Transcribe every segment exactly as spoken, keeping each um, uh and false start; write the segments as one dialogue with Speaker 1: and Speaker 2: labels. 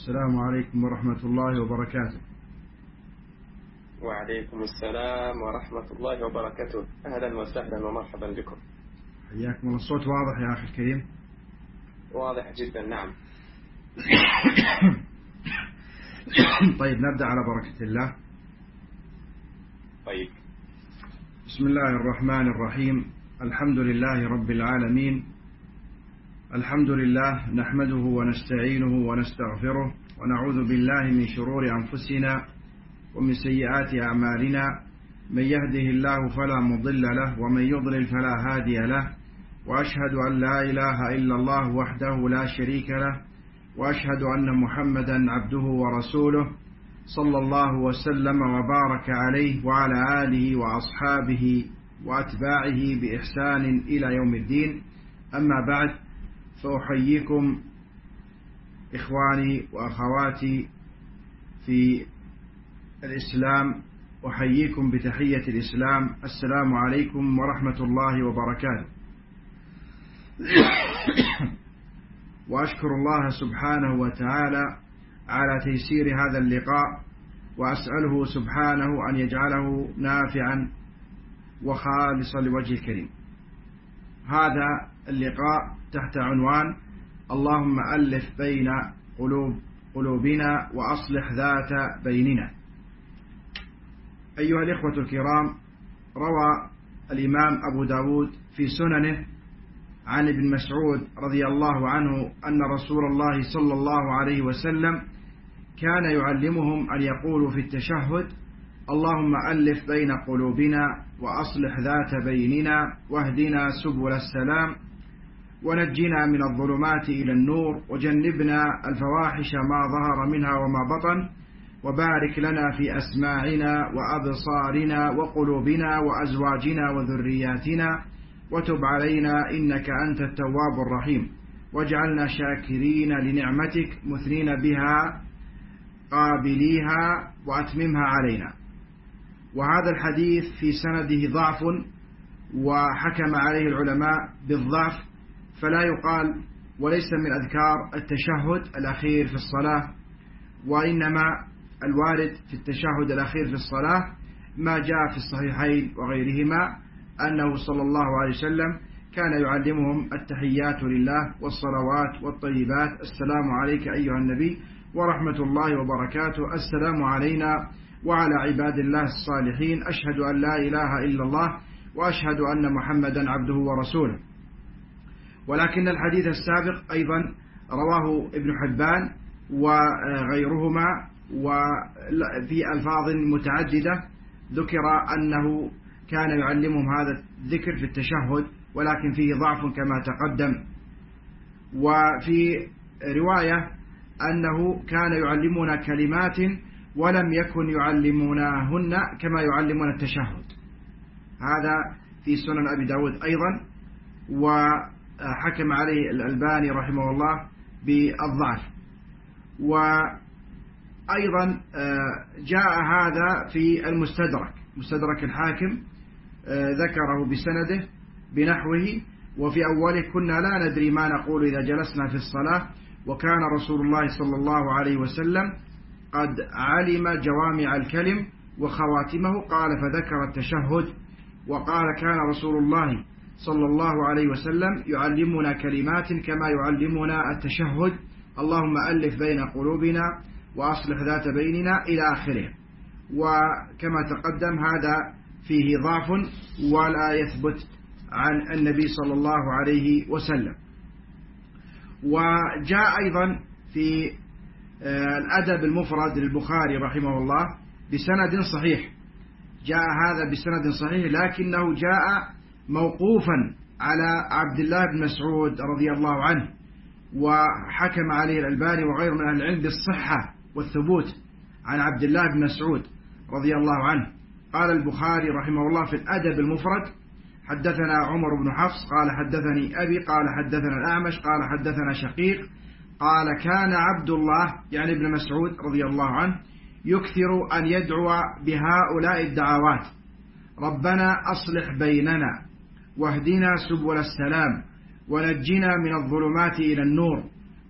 Speaker 1: السلام عليكم ورحمة الله وبركاته.
Speaker 2: وعليكم السلام ورحمة الله وبركاته. أهلا وسهلا ومرحبا بكم.
Speaker 1: حياكم الله. الصوت واضح يا أخي الكريم؟
Speaker 2: واضح جدا، نعم.
Speaker 1: طيب نبدأ على بركة الله.
Speaker 2: طيب.
Speaker 1: بسم الله الرحمن الرحيم. الحمد لله رب العالمين. الحمد لله نحمده ونستعينه ونستغفره ونعوذ بالله من شرور أنفسنا ومن سيئات أعمالنا. من يهده الله فلا مضل له ومن يضلل فلا هادي له، وأشهد أن لا إله إلا الله وحده لا شريك له، وأشهد أن محمدا عبده ورسوله صلى الله وسلم وبارك عليه وعلى آله وأصحابه وأتباعه بإحسان إلى يوم الدين. أما بعد، فأحييكم إخواني وأخواتي في الإسلام، أحييكم بتحية الإسلام. السلام عليكم ورحمة الله وبركاته. وأشكر الله سبحانه وتعالى على تيسير هذا اللقاء، وأسأله سبحانه أن يجعله نافعا وخالصا لوجه الكريم. هذا اللقاء تحت عنوان اللهم ألف بين قلوب قلوبنا وأصلح ذات بيننا. أيها الإخوة الكرام، روى الإمام أبو داود في سننه عن ابن مسعود رضي الله عنه أن رسول الله صلى الله عليه وسلم كان يعلمهم أن يقولوا في التشهد اللهم ألف بين قلوبنا وأصلح ذات بيننا واهدنا سبل السلام ونجنا من الظلمات إلى النور وجنبنا الفواحش ما ظهر منها وما بطن، وبارك لنا في أسماعنا وأبصارنا وقلوبنا وأزواجنا وذرياتنا وتب علينا إنك أنت التواب الرحيم، واجعلنا شاكرين لنعمتك مثنين بها قابليها وأتممها علينا. وهذا الحديث في سنده ضعف، وحكم عليه العلماء بالضعف، فلا يقال وليس من أذكار التشهد الأخير في الصلاة، وإنما الوارد في التشهد الأخير في الصلاة ما جاء في الصحيحين وغيرهما أنه صلى الله عليه وسلم كان يعلمهم التحيات لله والصلوات والطيبات. السلام عليك أيها النبي ورحمة الله وبركاته. السلام علينا وعلى عباد الله الصالحين. أشهد أن لا إله إلا الله وأشهد أن محمدا عبده ورسوله. ولكن الحديث السابق أيضا رواه ابن حبان وغيرهما، وفي ألفاظ متعددة ذكر أنه كان يعلمهم هذا الذكر في التشهد، ولكن فيه ضعف كما تقدم. وفي رواية أنه كان يعلمنا كلمات ولم يكن يعلمونهن كما يعلمون التشهد. هذا في سنن أبي داود أيضا، وحكم عليه الألباني رحمه الله بالضعف. وأيضا جاء هذا في المستدرك، مستدرك الحاكم ذكره بسنده بنحوه. وفي أوله كنا لا ندري ما نقول إذا جلسنا في الصلاة، وكان رسول الله صلى الله عليه وسلم قد علم جوامع الكلم وخواتمه. قال فذكر التشهد، وقال كان رسول الله صلى الله عليه وسلم يعلمنا كلمات كما يعلمنا التشهد، اللهم ألف بين قلوبنا وأصلح ذات بيننا إلى آخره. وكما تقدم هذا فيه ضعف ولا يثبت عن النبي صلى الله عليه وسلم. وجاء أيضا في الأدب المفرد للبخاري رحمه الله بسند صحيح، جاء هذا بسند صحيح، لكنه جاء موقوفا على عبد الله بن مسعود رضي الله عنه، وحكم عليه الألباني وغيره من أهل العلم بالصحة والثبوت عن عبد الله بن مسعود رضي الله عنه. قال البخاري رحمه الله في الأدب المفرد حدثنا عمر بن حفص قال حدثني أبي قال حدثنا الأعمش قال حدثنا شقيق قال كان عبد الله يعني ابن مسعود رضي الله عنه يكثر أن يدعو بهؤلاء الدعوات: ربنا أصلح بيننا واهدنا سبل السلام ونجنا من الظلمات إلى النور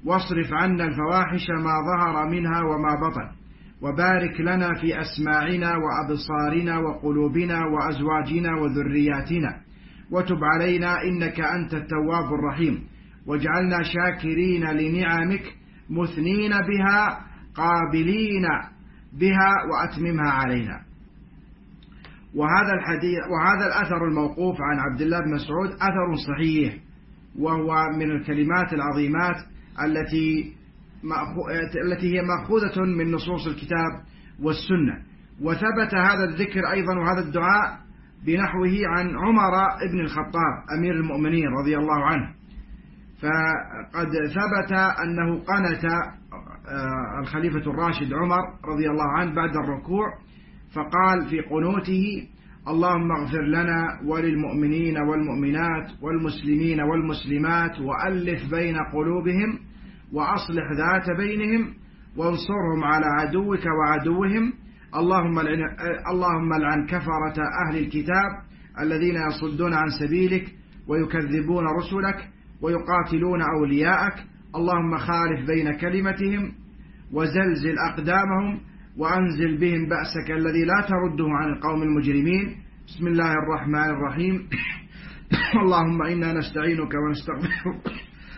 Speaker 1: واصرف عنا الفواحش ما ظهر منها وما بطن، وبارك لنا في أسماعنا وأبصارنا وقلوبنا وأزواجنا وذرياتنا، وتب علينا إنك أنت التواب الرحيم، واجعلنا شاكرين لنعمك مثنين بها قابلين بها وأتممها علينا. وهذا الحديث وهذا الأثر الموقوف عن عبد الله بن مسعود أثر صحيح، وهو من الكلمات العظيمات التي التي هي مأخوذة من نصوص الكتاب والسنة. وثبت هذا الذكر أيضا وهذا الدعاء بنحوه عن عمر بن الخطاب أمير المؤمنين رضي الله عنه، فقد ثبت أنه قنت الخليفة الراشد عمر رضي الله عنه بعد الركوع، فقال في قنوته: اللهم اغفر لنا وللمؤمنين والمؤمنات والمسلمين والمسلمات وألف بين قلوبهم وأصلح ذات بينهم وانصرهم على عدوك وعدوهم، اللهم العن, اللهم العن كفرة أهل الكتاب الذين يصدون عن سبيلك ويكذبون رسلك ويقاتلون أولياءك، اللهم خالف بين كلمتهم وزلزل أقدامهم وأنزل بهم بأسك الذي لا ترده عن القوم المجرمين. بسم الله الرحمن الرحيم. اللهم إنا نستعينك ونستغفرك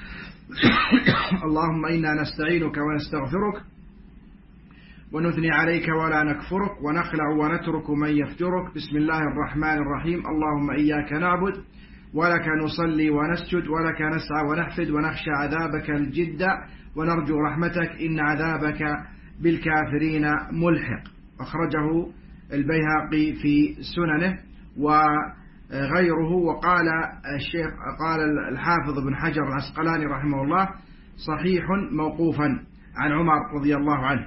Speaker 1: اللهم إنا نستعينك ونستغفرك ونثني عليك ولا نكفرك ونخلع ونترك من يفجرك. بسم الله الرحمن الرحيم. اللهم إياك نعبد ولك نصلي ونسجد ولك نسعى ونحفد ونخشى عذابك الجد ونرجو رحمتك إن عذابك بالكافرين ملحق. أخرجه البيهقي في سننه وغيره. وقال الشيخ قال الحافظ ابن حجر العسقلاني رحمه الله: صحيح موقوفا عن عمر رضي الله عنه.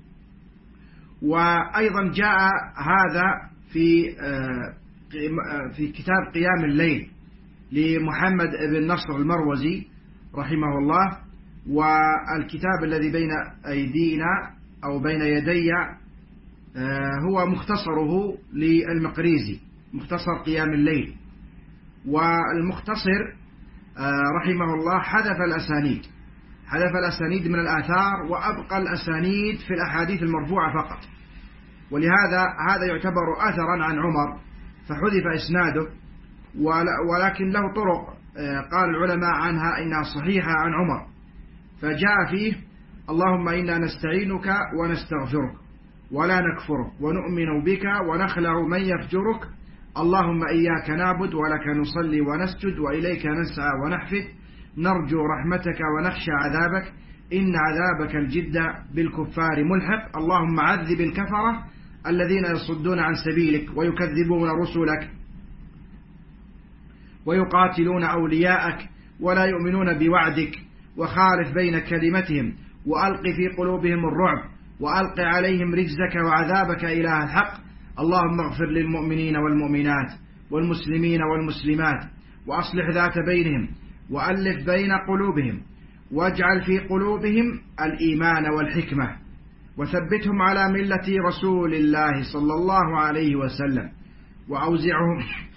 Speaker 1: وأيضا جاء هذا في في كتاب قيام الليل لمحمد بن نصر المروزي رحمه الله، والكتاب الذي بين أيدينا أو بين يدي هو مختصره للمقريزي، مختصر قيام الليل. والمختصر رحمه الله حذف الأسانيد حذف الأسانيد من الآثار وأبقى الأسانيد في الأحاديث المرفوعة فقط، ولهذا هذا يعتبر أثرا عن عمر فحذف إسناده، ولكن له طرق قال العلماء عنها إنها صحيحة عن عمر، فجاء فيه: اللهم إنا نستعينك ونستغفرك ولا نكفرك ونؤمن بك ونخلع من يفجرك، اللهم إياك نعبد ولك نصلي ونسجد وإليك نسعى ونحفد نرجو رحمتك ونخشى عذابك إن عذابك الجد بالكفار ملحق، اللهم عذب الكفرة الذين يصدون عن سبيلك ويكذبون رسلك ويقاتلون أولياءك ولا يؤمنون بوعدك، وخالف بين كلمتهم وألق في قلوبهم الرعب وألق عليهم رجزك وعذابك إله الحق، اللهم اغفر للمؤمنين والمؤمنات والمسلمين والمسلمات وأصلح ذات بينهم وألف بين قلوبهم واجعل في قلوبهم الإيمان والحكمة وثبتهم على ملة رسول الله صلى الله عليه وسلم، وأوزعهم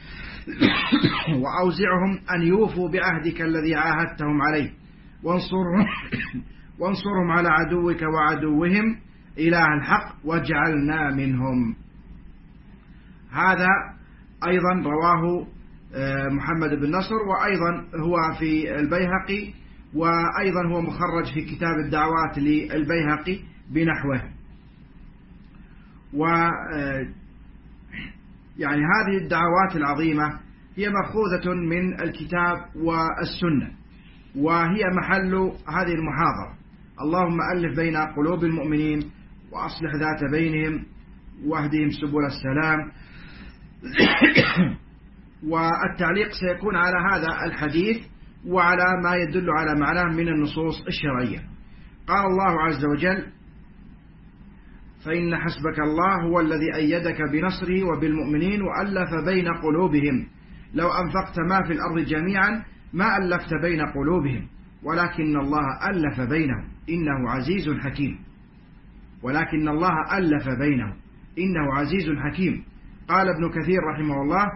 Speaker 1: وأوزعهم أن يوفوا بعهدك الذي عاهدتهم عليه، وانصرهم وانصرهم على عدوك وعدوهم إله الحق واجعلنا منهم. هذا أيضا رواه محمد بن نصر، وأيضا هو في البيهقي، وأيضا هو مخرج في كتاب الدعوات للبيهقي بنحوه. و يعني هذه الدعوات العظيمة هي مأخوذة من الكتاب والسنة، وهي محل هذه المحاضرة. اللهم ألف بين قلوب المؤمنين وأصلح ذات بينهم واهدهم سبل السلام. والتعليق سيكون على هذا الحديث وعلى ما يدل على معناه من النصوص الشرعية. قال الله عز وجل: فإن حسبك الله هو الذي أيدك بنصره وبالمؤمنين وألف بين قلوبهم لو أنفقت ما في الأرض جميعا ما ألفت بين قلوبهم ولكن الله ألف بينهم إنه عزيز حكيم. ولكن الله ألف بينهم إنه عزيز حكيم. قال ابن كثير رحمه الله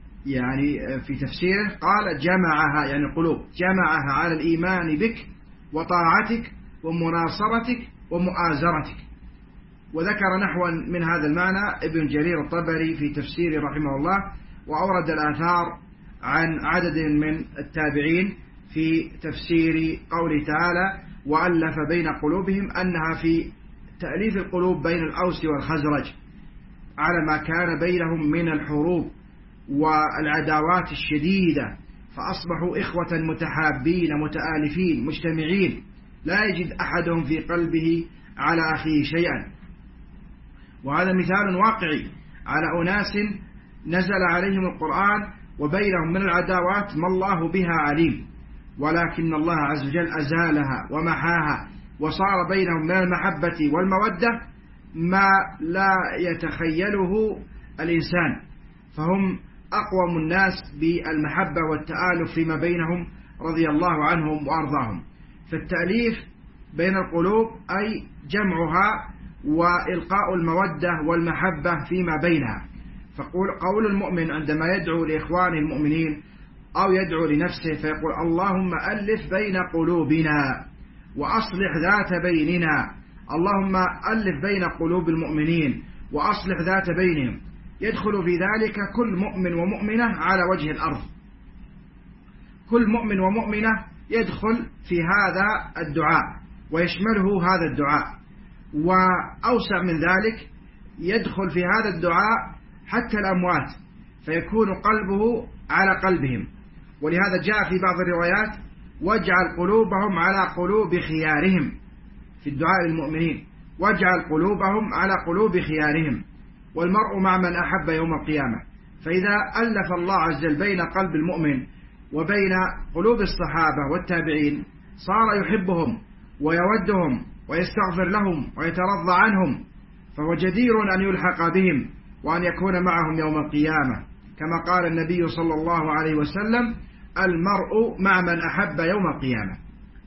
Speaker 1: يعني في تفسيره قال: جمعها يعني القلوب جمعها على الإيمان بك وطاعتك ومناصرتك ومؤازرتك. وذكر نحوا من هذا المعنى ابن جرير الطبري في تفسيره رحمه الله، وأورد الآثار عن عدد من التابعين في تفسير قوله تعالى وألف بين قلوبهم، أنها في تأليف القلوب بين الأوس والخزرج على ما كان بينهم من الحروب والعداوات الشديدة، فأصبحوا إخوة متحابين متآلفين مجتمعين، لا يجد أحدهم في قلبه على أخيه شيئا. وهذا مثال واقعي على أناس نزل عليهم القرآن وبينهم من العداوات ما الله بها عليم، ولكن الله عز وجل أزالها ومحاها، وصار بينهم من المحبة والمودة ما لا يتخيله الإنسان، فهم أقوم الناس بالمحبة والتآلف فيما بينهم رضي الله عنهم وأرضاهم. فالتأليف بين القلوب أي جمعها وإلقاء المودة والمحبة فيما بينها. فقول المؤمن عندما يدعو لإخوانه المؤمنين أو يدعو لنفسه فيقول اللهم ألف بين قلوبنا وأصلح ذات بيننا، اللهم ألف بين قلوب المؤمنين وأصلح ذات بينهم، يدخل في ذلك كل مؤمن ومؤمنة على وجه الأرض، كل مؤمن ومؤمنة يدخل في هذا الدعاء ويشمله هذا الدعاء، وأوسع من ذلك يدخل في هذا الدعاء حتى الأموات، فيكون قلبه على قلبهم. ولهذا جاء في بعض الروايات واجعل قلوبهم على قلوب خيارهم، في الدعاء للمؤمنين واجعل قلوبهم على قلوب خيارهم، والمرء مع من أحب يوم القيامة. فإذا ألف الله عز وجل بين قلب المؤمن وبين قلوب الصحابة والتابعين صار يحبهم ويودهم ويستغفر لهم ويترضى عنهم، فهو جدير أن يلحق بهم وأن يكون معهم يوم القيامة، كما قال النبي صلى الله عليه وسلم المرء مع من أحب يوم القيامة.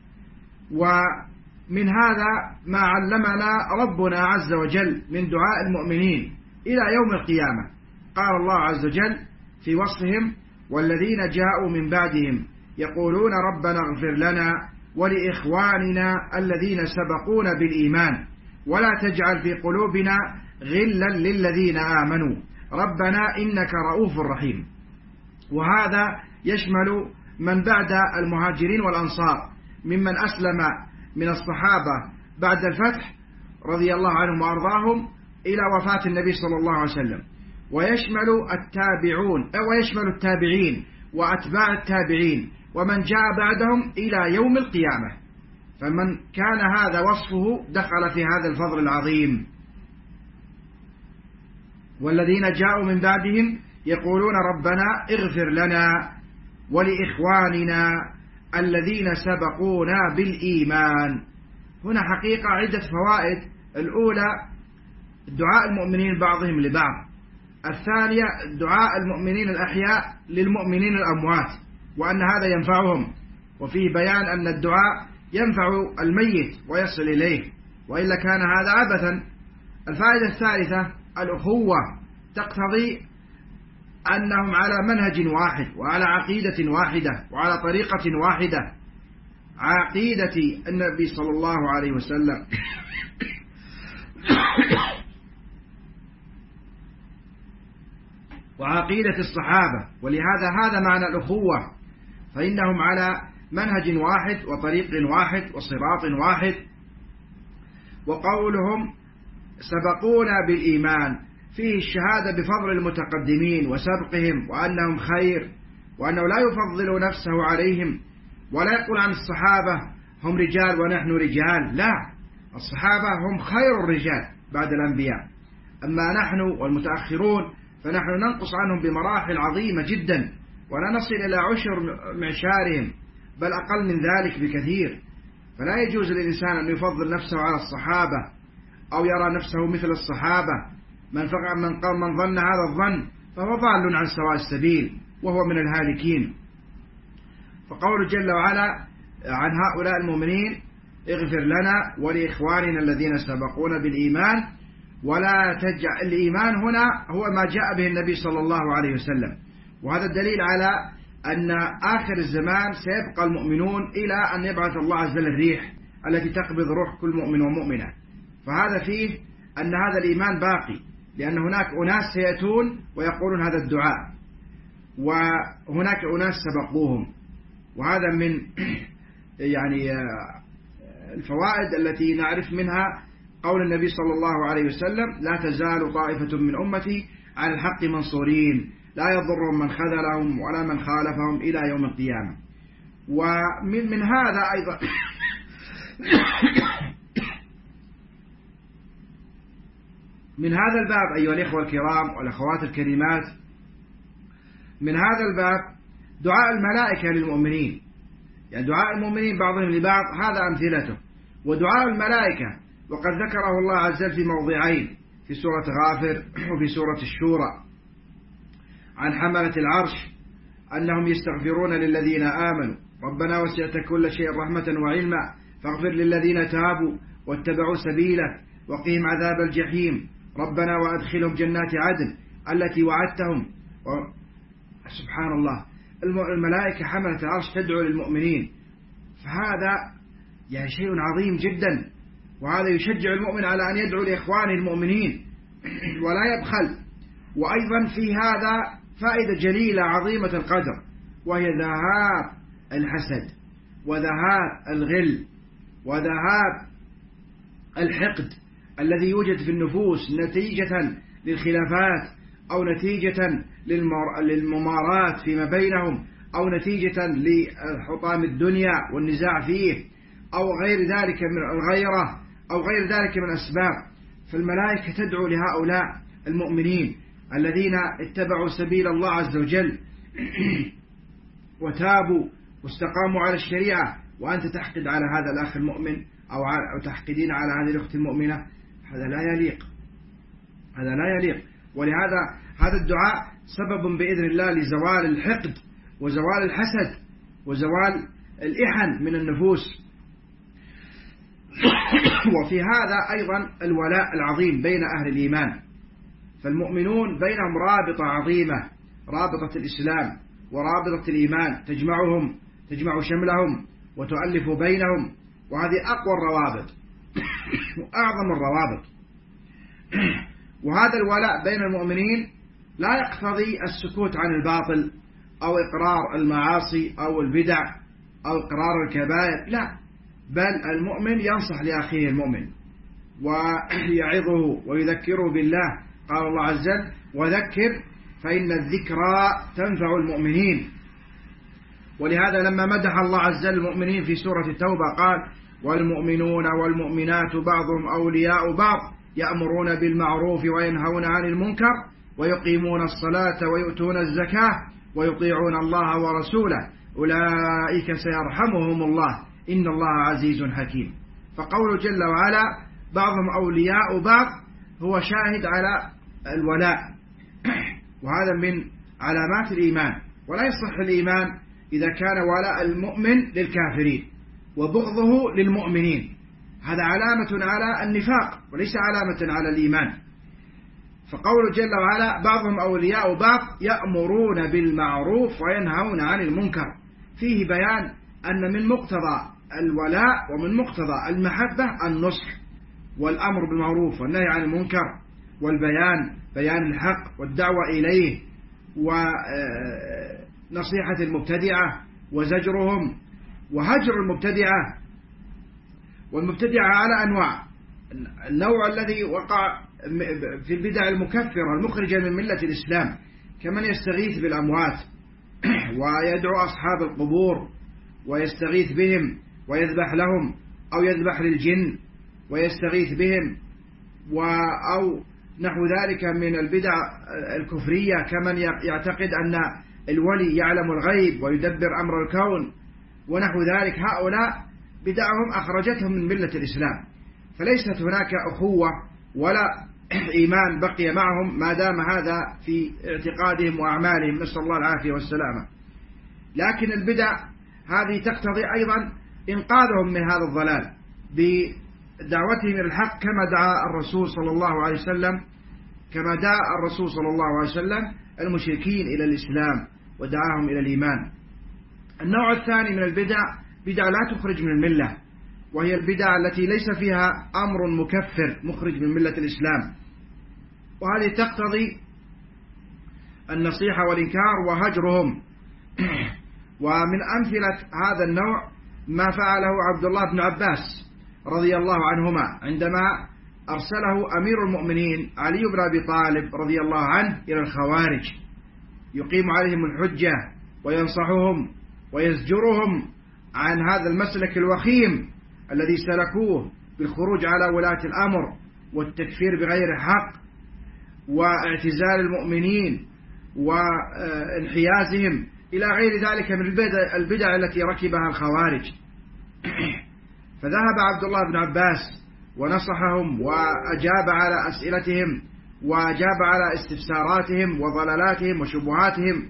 Speaker 1: ومن هذا ما علمنا ربنا عز وجل من دعاء المؤمنين إلى يوم القيامة. قال الله عز وجل في وصفهم والذين جاءوا من بعدهم يقولون ربنا اغفر لنا ولإخواننا الذين سبقونا بالإيمان ولا تجعل في قلوبنا غلا للذين آمنوا ربنا إنك رؤوف رحيم. وهذا يشمل من بعد المهاجرين والأنصار ممن أسلم من الصحابة بعد الفتح رضي الله عنهم وأرضاهم إلى وفاة النبي صلى الله عليه وسلم، ويشمل التابعون ويشمل التابعين وأتباع التابعين ومن جاء بعدهم إلى يوم القيامة. فمن كان هذا وصفه دخل في هذا الفضل العظيم. والذين جاءوا من بعدهم يقولون ربنا اغفر لنا ولإخواننا الذين سبقونا بالإيمان. هنا حقيقة عدة فوائد. الأولى دعاء المؤمنين بعضهم لبعض. الثانية دعاء المؤمنين الأحياء للمؤمنين الأموات، وأن هذا ينفعهم، وفيه بيان أن الدعاء ينفع الميت ويصل إليه، وإلا كان هذا عبثا. الفائدة الثالثة الأخوة، تقتضي أنهم على منهج واحد وعلى عقيدة واحدة وعلى طريقة واحدة، عقيدة النبي صلى الله عليه وسلم وعقيدة الصحابة. ولهذا هذا معنى الأخوة، فإنهم على منهج واحد وطريق واحد وصراط واحد. وقولهم سبقونا بالإيمان فيه الشهادة بفضل المتقدمين وسبقهم وأنهم خير، وأنه لا يفضل نفسه عليهم، ولا يقول عن الصحابة هم رجال ونحن رجال، لا، الصحابة هم خير الرجال بعد الأنبياء، أما نحن والمتأخرون فنحن ننقص عنهم بمراحل عظيمة جدا، ولا نصل إلى عشر معشارهم، بل أقل من ذلك بكثير. فلا يجوز للإنسان أن يفضل نفسه على الصحابة أو يرى نفسه مثل الصحابة. من فقع من قال من ظن هذا الظن فهو ضال عن سواء السبيل وهو من الهالكين. فقول جل وعلا عن هؤلاء المؤمنين اغفر لنا ولإخواننا الذين سبقونا بالإيمان ولا تجعل. الإيمان هنا هو ما جاء به النبي صلى الله عليه وسلم، وهذا الدليل على أن آخر الزمان سيبقى المؤمنون إلى أن يبعث الله عز وجل الريح التي تقبض روح كل مؤمن ومؤمنة. فهذا فيه أن هذا الإيمان باقي، لأن هناك أناس سيأتون ويقولون هذا الدعاء، وهناك أناس سبقوهم. وهذا من يعني الفوائد التي نعرف منها قول النبي صلى الله عليه وسلم: لا تزال طائفة من أمتي على الحق منصورين لا يضرهم من خذلهم ولا من خالفهم إلى يوم القيامة. ومن من هذا أيضا من هذا الباب أيها الإخوة الكرام والأخوات الكريمات، من هذا الباب دعاء الملائكة للمؤمنين. يعني دعاء المؤمنين بعضهم لبعض هذا أمثلته. ودعاء الملائكة وقد ذكره الله عز وجل في موضعين، في سورة غافر وفي سورة الشورى، عن حملة العرش أنهم يستغفرون للذين آمنوا ربنا وسعت كل شيء رحمة وعلما فاغفر للذين تابوا واتبعوا سبيلك وقهم عذاب الجحيم ربنا وأدخلهم جنات عدن التي وعدتهم. سبحان الله، الملائكة حملة العرش تدعو للمؤمنين، فهذا يعني شيء عظيم جدا، وهذا يشجع المؤمن على أن يدعو لإخوانه المؤمنين ولا يبخل. وأيضا في هذا فائدة جليلة عظيمة القدر، وهي ذهاب الحسد وذهاب الغل وذهاب الحقد الذي يوجد في النفوس نتيجة للخلافات أو نتيجة للممارات فيما بينهم أو نتيجة لحطام الدنيا والنزاع فيه أو غير ذلك من الغيرة أو غير ذلك من أسباب. فالملائكة تدعو لهؤلاء المؤمنين الذين اتبعوا سبيل الله عز وجل وتابوا واستقاموا على الشريعة، وأنت تحقد على هذا الأخ المؤمن أو تحقدين على هذه الأخت المؤمنة، هذا لا يليق، هذا لا يليق. ولهذا هذا الدعاء سبب بإذن الله لزوال الحقد وزوال الحسد وزوال الإحن من النفوس. وفي هذا أيضا الولاء العظيم بين أهل الإيمان، فالمؤمنون بينهم رابطة عظيمة، رابطة الإسلام ورابطة الإيمان تجمعهم تجمع شملهم وتؤلف بينهم، وهذه أقوى الروابط وأعظم الروابط. وهذا الولاء بين المؤمنين لا يقتضي السكوت عن الباطل أو إقرار المعاصي أو البدع أو إقرار الكبائر، لا، بل المؤمن ينصح لأخيه المؤمن ويعظه ويذكره بالله. قال الله عز وجل: وذكر فإن الذكرى تنفع المؤمنين. ولهذا لما مدح الله عز وجل المؤمنين في سورة التوبة قال: والمؤمنون والمؤمنات بعضهم أولياء بعض يأمرون بالمعروف وينهون عن المنكر ويقيمون الصلاة ويؤتون الزكاة ويطيعون الله ورسوله أولئك سيرحمهم الله إن الله عزيز حكيم. فقوله جل وعلا بعضهم أولياء بعض هو شاهد على الولاء، وهذا من علامات الإيمان. ولا يصح الإيمان إذا كان ولاء المؤمن للكافرين وبغضه للمؤمنين، هذا علامة على النفاق وليس علامة على الإيمان. فقوله جل وعلا بعضهم أولياء بعض يأمرون بالمعروف وينهون عن المنكر، فيه بيان أن من مقتضى الولاء ومن مقتضى المحبة النصح والأمر بالمعروف والنهي عن المنكر والبيان بيان الحق والدعوة إليه ونصيحة المبتدعة وزجرهم وهجر المبتدعة. والمبتدعة على أنواع: النوع الذي وقع في البدع المكفرة المخرجة من ملة الإسلام كمن يستغيث بالأموات ويدعو أصحاب القبور ويستغيث بهم ويذبح لهم أو يذبح للجن ويستغيث بهم، أو نحو ذلك من البدع الكفرية كمن يعتقد أن الولي يعلم الغيب ويدبر أمر الكون ونحو ذلك. هؤلاء بدعهم أخرجتهم من ملة الإسلام، فليست هناك أخوة ولا إيمان بقي معهم ما دام هذا في اعتقادهم وأعمالهم، نسأل الله العافية والسلامة. لكن البدع هذه تقتضي أيضا إنقاذهم من هذا الضلال بدعوتهم إلى الحق، كما دعا الرسول صلى الله عليه وسلم كما دعا الرسول صلى الله عليه وسلم المشركين إلى الإسلام ودعاهم إلى الإيمان. النوع الثاني من البدع بدع لا تخرج من الملة، وهي البدع التي ليس فيها أمر مكفر مخرج من ملة الإسلام، وهذه تقتضي النصيحة والإنكار وهجرهم. ومن أمثلة هذا النوع ما فعله عبد الله بن عباس رضي الله عنهما عندما أرسله أمير المؤمنين علي بن أبي طالب رضي الله عنه إلى الخوارج يقيم عليهم الحجة وينصحهم ويزجرهم عن هذا المسلك الوخيم الذي سلكوه بالخروج على ولاة الأمر والتكفير بغير حق واعتزال المؤمنين وانحيازهم إلى غير ذلك من البدع التي ركبها الخوارج. فذهب عبد الله بن عباس ونصحهم وأجاب على أسئلتهم وأجاب على استفساراتهم وضلالاتهم وشبهاتهم.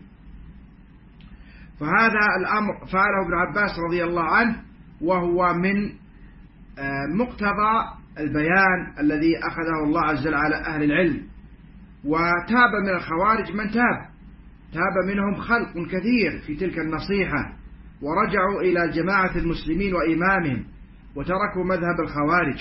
Speaker 1: فهذا الأمر فعله ابن عباس رضي الله عنه، وهو من مقتضى البيان الذي أخذه الله عز وجل على أهل العلم. وتاب من الخوارج من تاب، تاب منهم خلق كثير في تلك النصيحة، ورجعوا إلى جماعة المسلمين وإمامهم وتركوا مذهب الخوارج.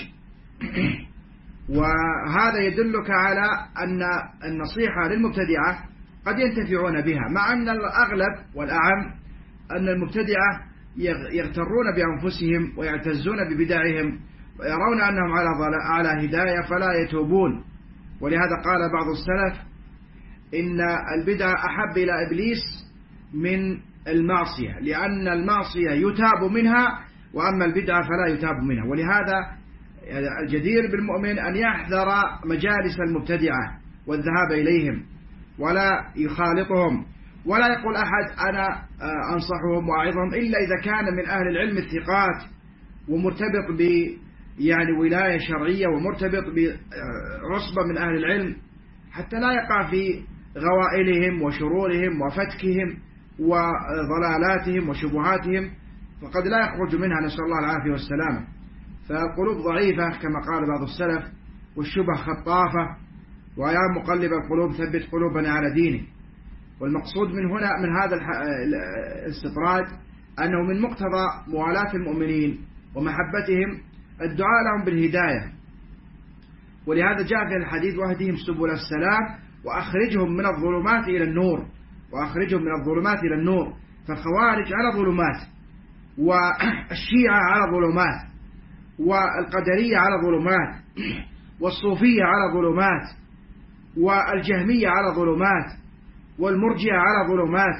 Speaker 1: وهذا يدلك على أن النصيحة للمبتدعة قد ينتفعون بها، مع أن الأغلب والأعم أن المبتدعة يغترون بأنفسهم ويعتزون ببدعهم ويرون أنهم على هداية فلا يتوبون. ولهذا قال بعض السلف إن البدعة أحب إلى إبليس من المعصية، لأن المعصية يتاب منها وأما البدعة فلا يتاب منها. ولهذا الجدير بالمؤمن أن يحذر مجالس المبتدعة والذهاب إليهم ولا يخالطهم، ولا يقول أحد أنا أنصحهم وأعظهم إلا إذا كان من أهل العلم الثقات ومرتبط ب يعني ولاية شرعية ومرتبط بعصبة من أهل العلم، حتى لا يقع في غوائلهم وشرورهم وفتكهم وضلالاتهم وشبهاتهم، فقد لا يخرج منها، نسأل الله العافية والسلامة. فالقلوب ضعيفة كما قال بعض السلف، والشبه خطافة، ويا مقلب القلوب ثبت قلوبنا على دينه. والمقصود من هنا من هذا الاستطراد أنه من مقتضى موالاة المؤمنين ومحبتهم الدعاء لهم بالهداية. ولهذا جاء في الحديث واهدهم سبل السلام وأخرجهم من الظلمات إلى النور، وأخرجهم من الظلمات إلى النور. فالخوارج على ظلمات، والشيعة على ظلمات، والقدرية على ظلمات، والصوفية على ظلمات، والجهمية على ظلمات، والمرجئة على ظلمات.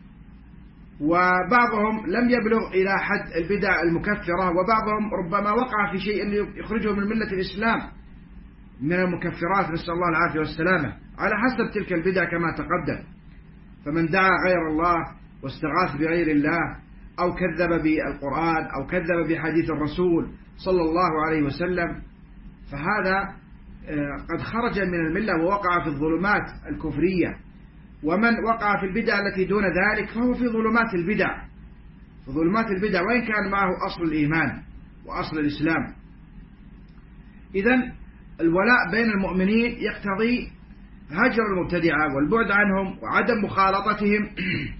Speaker 1: وبعضهم لم يبلغ إلى حد البدع المكفرة، وبعضهم ربما وقع في شيء يخرجه من ملة الإسلام من المكفرات، نسأل الله العافية والسلامة، على حسب تلك البدع كما تقدم. فمن دعا غير الله واستغاث بغير الله أو كذب بالقرآن أو كذب بحديث الرسول صلى الله عليه وسلم، فهذا قد خرج من الملة ووقع في الظلمات الكفرية. ومن وقع في البدع التي دون ذلك فهو في ظلمات البدع، في ظلمات البدع وإن كان معه أصل الإيمان وأصل الإسلام. إذن الولاء بين المؤمنين يقتضي هجر المبتدعة والبعد عنهم وعدم مخالطتهم.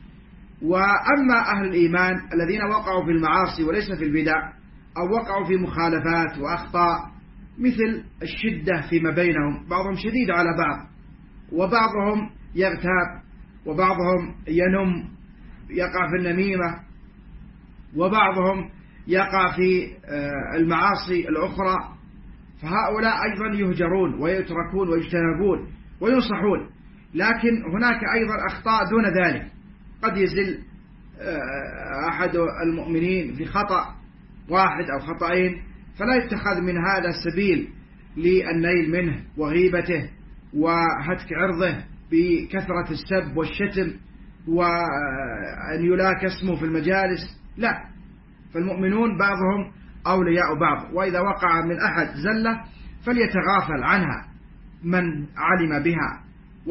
Speaker 1: وأما أهل الإيمان الذين وقعوا في المعاصي وليس في البدع، أو وقعوا في مخالفات وأخطاء مثل الشدة فيما بينهم، بعضهم شديد على بعض، وبعضهم يغتاب، وبعضهم ينم يقع في النميمة، وبعضهم يقع في المعاصي الأخرى، فهؤلاء أيضا يهجرون ويتركون ويجتنبون وينصحون. لكن هناك أيضا أخطاء دون ذلك، قد يزل أحد المؤمنين في خطأ واحد أو خطأين فلا يتخذ من هذا السبيل للنيل منه وغيبته وهتك عرضه بكثرة السب والشتم وأن يلاك اسمه في المجالس، لا. فالمؤمنون بعضهم أولياء بعض، وإذا وقع من أحد زلة فليتغافل عنها من علم بها،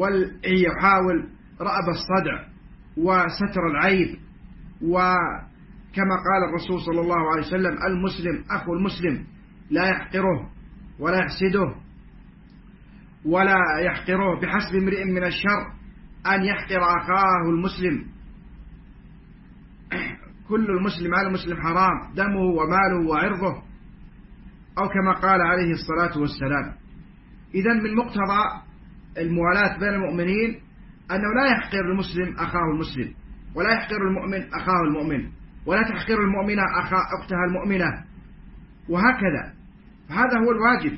Speaker 1: ويحاول رأب الصدع وستر العيب. وكما قال الرسول صلى الله عليه وسلم: المسلم أخو المسلم لا يحقره ولا يحسده ولا يحقره، بحسب امرئ من الشر أن يحقر أخاه المسلم كل المسلم على المسلم حرام دمه وماله وعرضه، أو كما قال عليه الصلاة والسلام. إذن من مقتضى الموالاة بين المؤمنين أنه لا يحقر المسلم أخاه المسلم، ولا يحقر المؤمن أخاه المؤمن، ولا تحقر المؤمنة أخا أختها المؤمنة، وهكذا. هذا هو الواجب.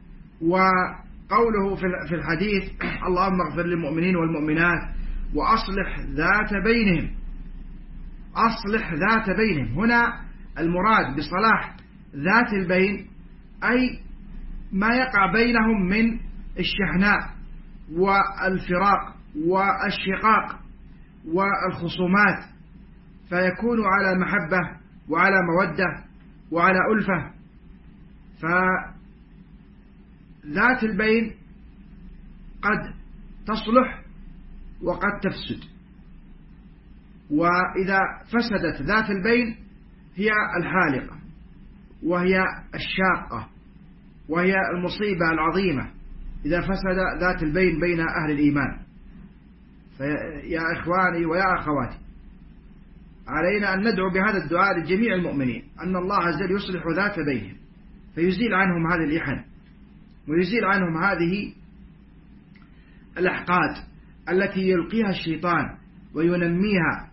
Speaker 1: وقوله في الحديث اللهم اغفر للمؤمنين والمؤمنات وأصلح ذات بينهم، أصلح ذات بينهم، هنا المراد بصلاح ذات البين أي ما يقع بينهم من الشحناء والفراق والشقاق والخصومات، فيكون على محبة وعلى مودة وعلى ألفة. فذات البين قد تصلح وقد تفسد، وإذا فسدت ذات البين هي الحالقة، وهي الشاقة، وهي المصيبة العظيمة إذا فسد ذات البين بين أهل الإيمان. فيا إخواني ويا أخواتي، علينا أن ندعو بهذا الدعاء لجميع المؤمنين أن الله عز وجل يصلح ذات بينهم، فيزيل عنهم هذه الإحن، ويزيل عنهم هذه الأحقاد التي يلقيها الشيطان وينميها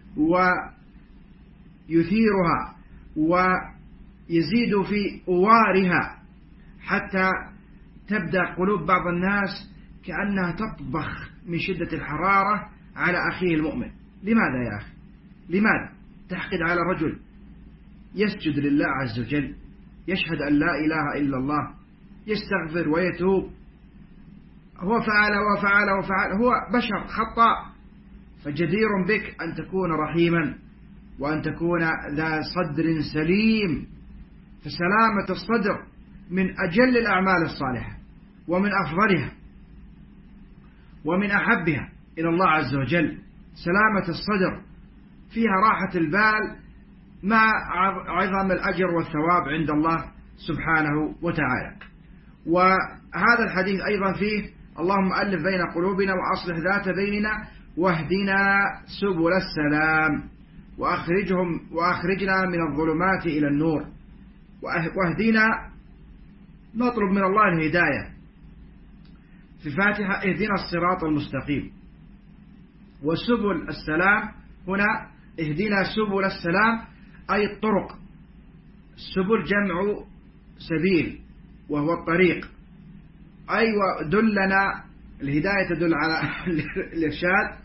Speaker 1: ويثيرها ويزيد في أوارها، حتى تبدأ قلوب بعض الناس كأنها تطبخ من شدة الحرارة على أخيه المؤمن. لماذا يا أخي؟ لماذا تحقد على رجل يسجد لله عز وجل، يشهد أن لا إله إلا الله، يستغفر ويتوب، هو فعل وفعل وفعل، هو بشر خطأ، فجدير بك أن تكون رحيما وأن تكون ذا صدر سليم. فسلامة الصدر من أجل الأعمال الصالحة ومن أفضلها ومن أحبها إلى الله عز وجل. سلامة الصدر فيها راحة البال مع عظم الأجر والثواب عند الله سبحانه وتعالى. وهذا الحديث أيضا فيه اللهم ألف بين قلوبنا وأصلح ذات بيننا واهدنا سبل السلام وأخرجهم وأخرجنا من الظلمات إلى النور. واهدنا نطلب من الله الهداية في الفاتحة، اهدنا الصراط المستقيم. وسبل السلام هنا اهدنا سبل السلام أي الطرق، السبل جمع سبيل وهو الطريق، أي ودلنا. الهداية تدل على الإرشاد،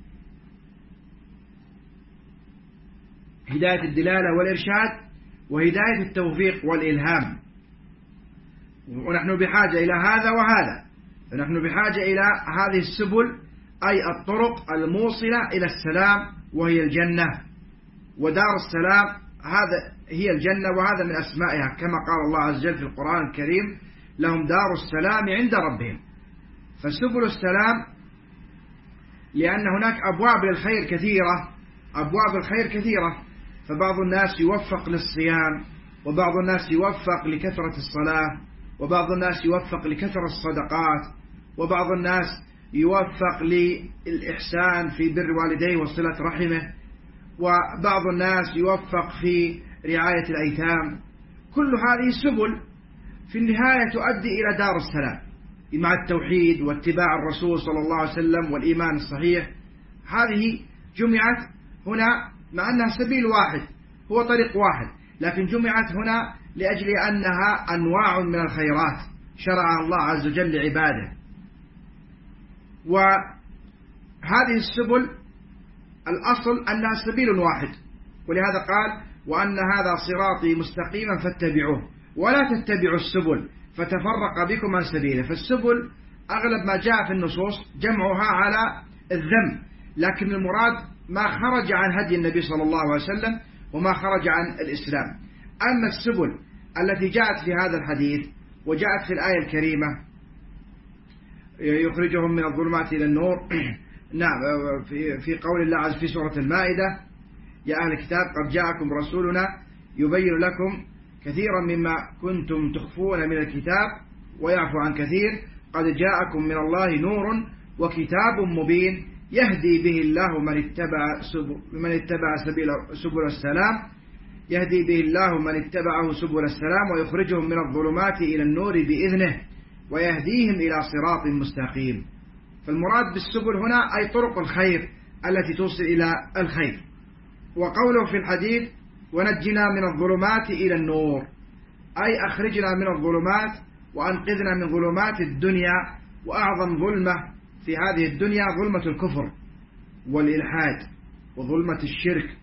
Speaker 1: هداية الدلالة والإرشاد، وهداية التوفيق والإلهام. ونحن بحاجة إلى هذا وهذا، فنحن بحاجة إلى هذه السبل أي الطرق الموصلة إلى السلام وهي الجنة، ودار السلام هذا هي الجنة، وهذا من أسمائها كما قال الله عز وجل في القرآن الكريم لهم دار السلام عند ربهم. فسبل السلام لأن هناك أبواب للخير كثيرة، أبواب الخير كثيرة، فبعض الناس يوفق للصيام، وبعض الناس يوفق لكثرة الصلاة، وبعض الناس يوفق لكثرة الصدقات، وبعض الناس يوفق للإحسان في بر والديه وصلة رحمه، وبعض الناس يوفق في رعاية الأيتام. كل هذه سبل في النهاية تؤدي إلى دار السلام مع التوحيد واتباع الرسول صلى الله عليه وسلم والإيمان الصحيح. هذه جمعت هنا مع أنها سبيل واحد، هو طريق واحد، لكن جمعت هنا لأجل أنها أنواع من الخيرات شرعها الله عز وجل لعباده. وهذه السبل الأصل أنها سبيل واحد، ولهذا قال وأن هذا صراطي مستقيما فاتبعوه ولا تتبعوا السبل فتفرق بكم عن سبيله. فالسبل أغلب ما جاء في النصوص جمعها على الذم، لكن المراد ما خرج عن هدي النبي صلى الله عليه وسلم وما خرج عن الإسلام. أما السبل التي جاءت في هذا الحديث وجاءت في الآية الكريمة يخرجهم من الظلمات إلى النور، نعم، في قول الله عز في سورة المائدة يا أهل الكتاب قد جاءكم رسولنا يبين لكم كثيرا مما كنتم تخفون من الكتاب ويعفو عن كثير قد جاءكم من الله نور وكتاب مبين يهدي به الله من اتبع سبل, من اتبع سبيل سبل السلام يهدي به الله من اتبعه سبل السلام ويخرجهم من الظلمات إلى النور بإذنه ويهديهم إلى صراط مستقيم. فالمراد بالسبل هنا أي طرق الخير التي توصل إلى الخير. وقوله في الحديث ونجنا من الظلمات إلى النور أي أخرجنا من الظلمات وأنقذنا من ظلمات الدنيا، وأعظم ظلمة في هذه الدنيا ظلمة الكفر والإلحاد وظلمة الشرك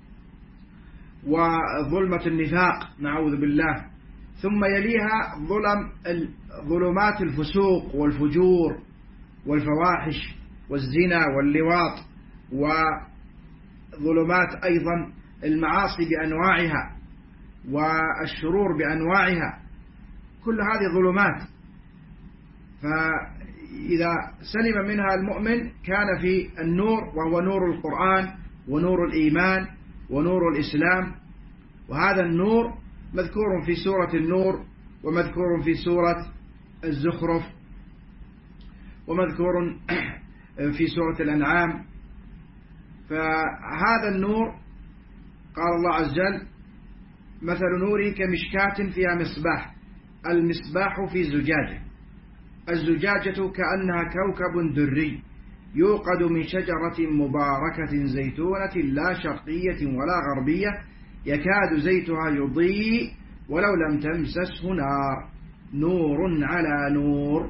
Speaker 1: وظلمة النفاق نعوذ بالله، ثم يليها ظلم ظلمات الفسوق والفجور والفواحش والزنا واللواط، وظلمات أيضا المعاصي بأنواعها والشرور بأنواعها، كل هذه ظلمات. فإذا سلم منها المؤمن كان في النور، وهو نور القرآن ونور الإيمان ونور الإسلام. وهذا النور مذكور في سورة النور ومذكور في سورة الزخرف ومذكور في سورة الأنعام. فهذا النور قال الله عز وجل مثل نوره كمشكاة فيها مصباح، المصباح في زجاجة، الزجاجة كأنها كوكب دري يوقد من شجرة مباركة زيتونة لا شرقية ولا غربية يكاد زيتها يضيء ولو لم تمسسه نار نور على نور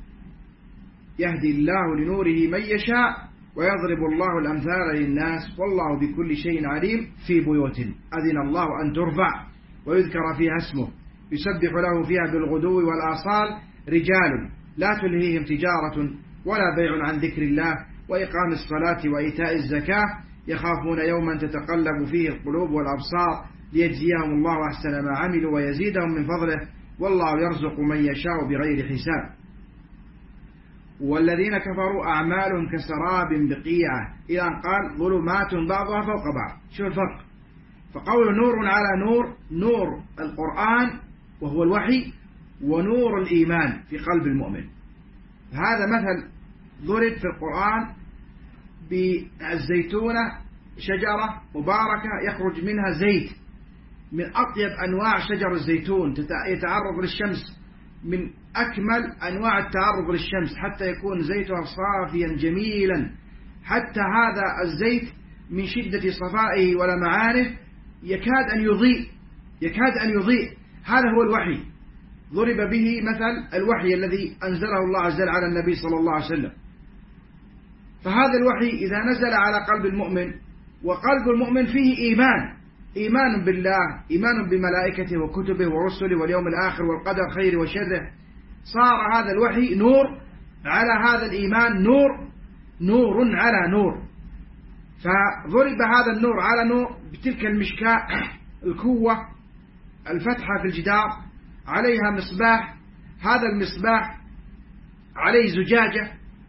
Speaker 1: يهدي الله لنوره من يشاء ويضرب الله الأمثال للناس والله بكل شيء عليم. في بيوت أذن الله أن ترفع ويذكر فيها اسمه يسبح له فيها بالغدو والآصال رجال لا تلهيهم تجارة ولا بيع عن ذكر الله وإقام الصلاة وإيتاء الزكاة يخافون يوما تتقلب فيه القلوب والأبصار ليجزيهم الله أحسن ما عملوا ويزيدهم من فضله والله يرزق من يشاء بغير حساب. والذين كفروا أعمالهم كسراب بقيعة إلى أن قال ظلمات بعضها فوق بعض. شو الفرق؟ فقول نور على نور، نور القرآن وهو الوحي ونور الإيمان في قلب المؤمن. هذا مثل ضرب في القرآن بالزيتونة، شجرة مباركة يخرج منها زيت من أطيب أنواع شجر الزيتون، يتعرض للشمس من أكمل أنواع التعرض للشمس حتى يكون زيتها صافيا جميلا، حتى هذا الزيت من شدة صفائه ولمعانه يكاد أن يضيء يكاد أن يضيء هذا هو الوحي. ضرب به مثل الوحي الذي أنزله الله عز وجل على النبي صلى الله عليه وسلم. فهذا الوحي إذا نزل على قلب المؤمن، وقلب المؤمن فيه إيمان إيمان بالله، إيمان بملائكته وكتبه ورسله واليوم الآخر والقدر خير وشره، صار هذا الوحي نور على هذا الإيمان، نور نور على نور. فضرب هذا النور على نور بتلك المشكاة الكوة الفتحة في الجدار عليها مصباح، هذا المصباح عليه زجاجة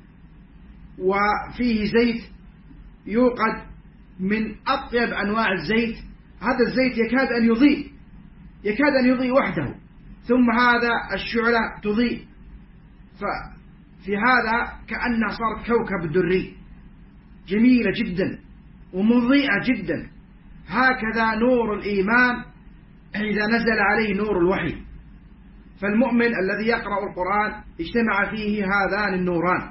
Speaker 1: وفيه زيت يوقد من أطيب أنواع الزيت، هذا الزيت يكاد أن يضيء يكاد أن يضيء وحده، ثم هذا الشعلة تضيء، ففي هذا كأنها صارت كوكب دري جميلة جدا ومضيئة جدا. هكذا نور الإيمان إذا نزل عليه نور الوحي، فالمؤمن الذي يقرأ القرآن اجتمع فيه هذان النوران.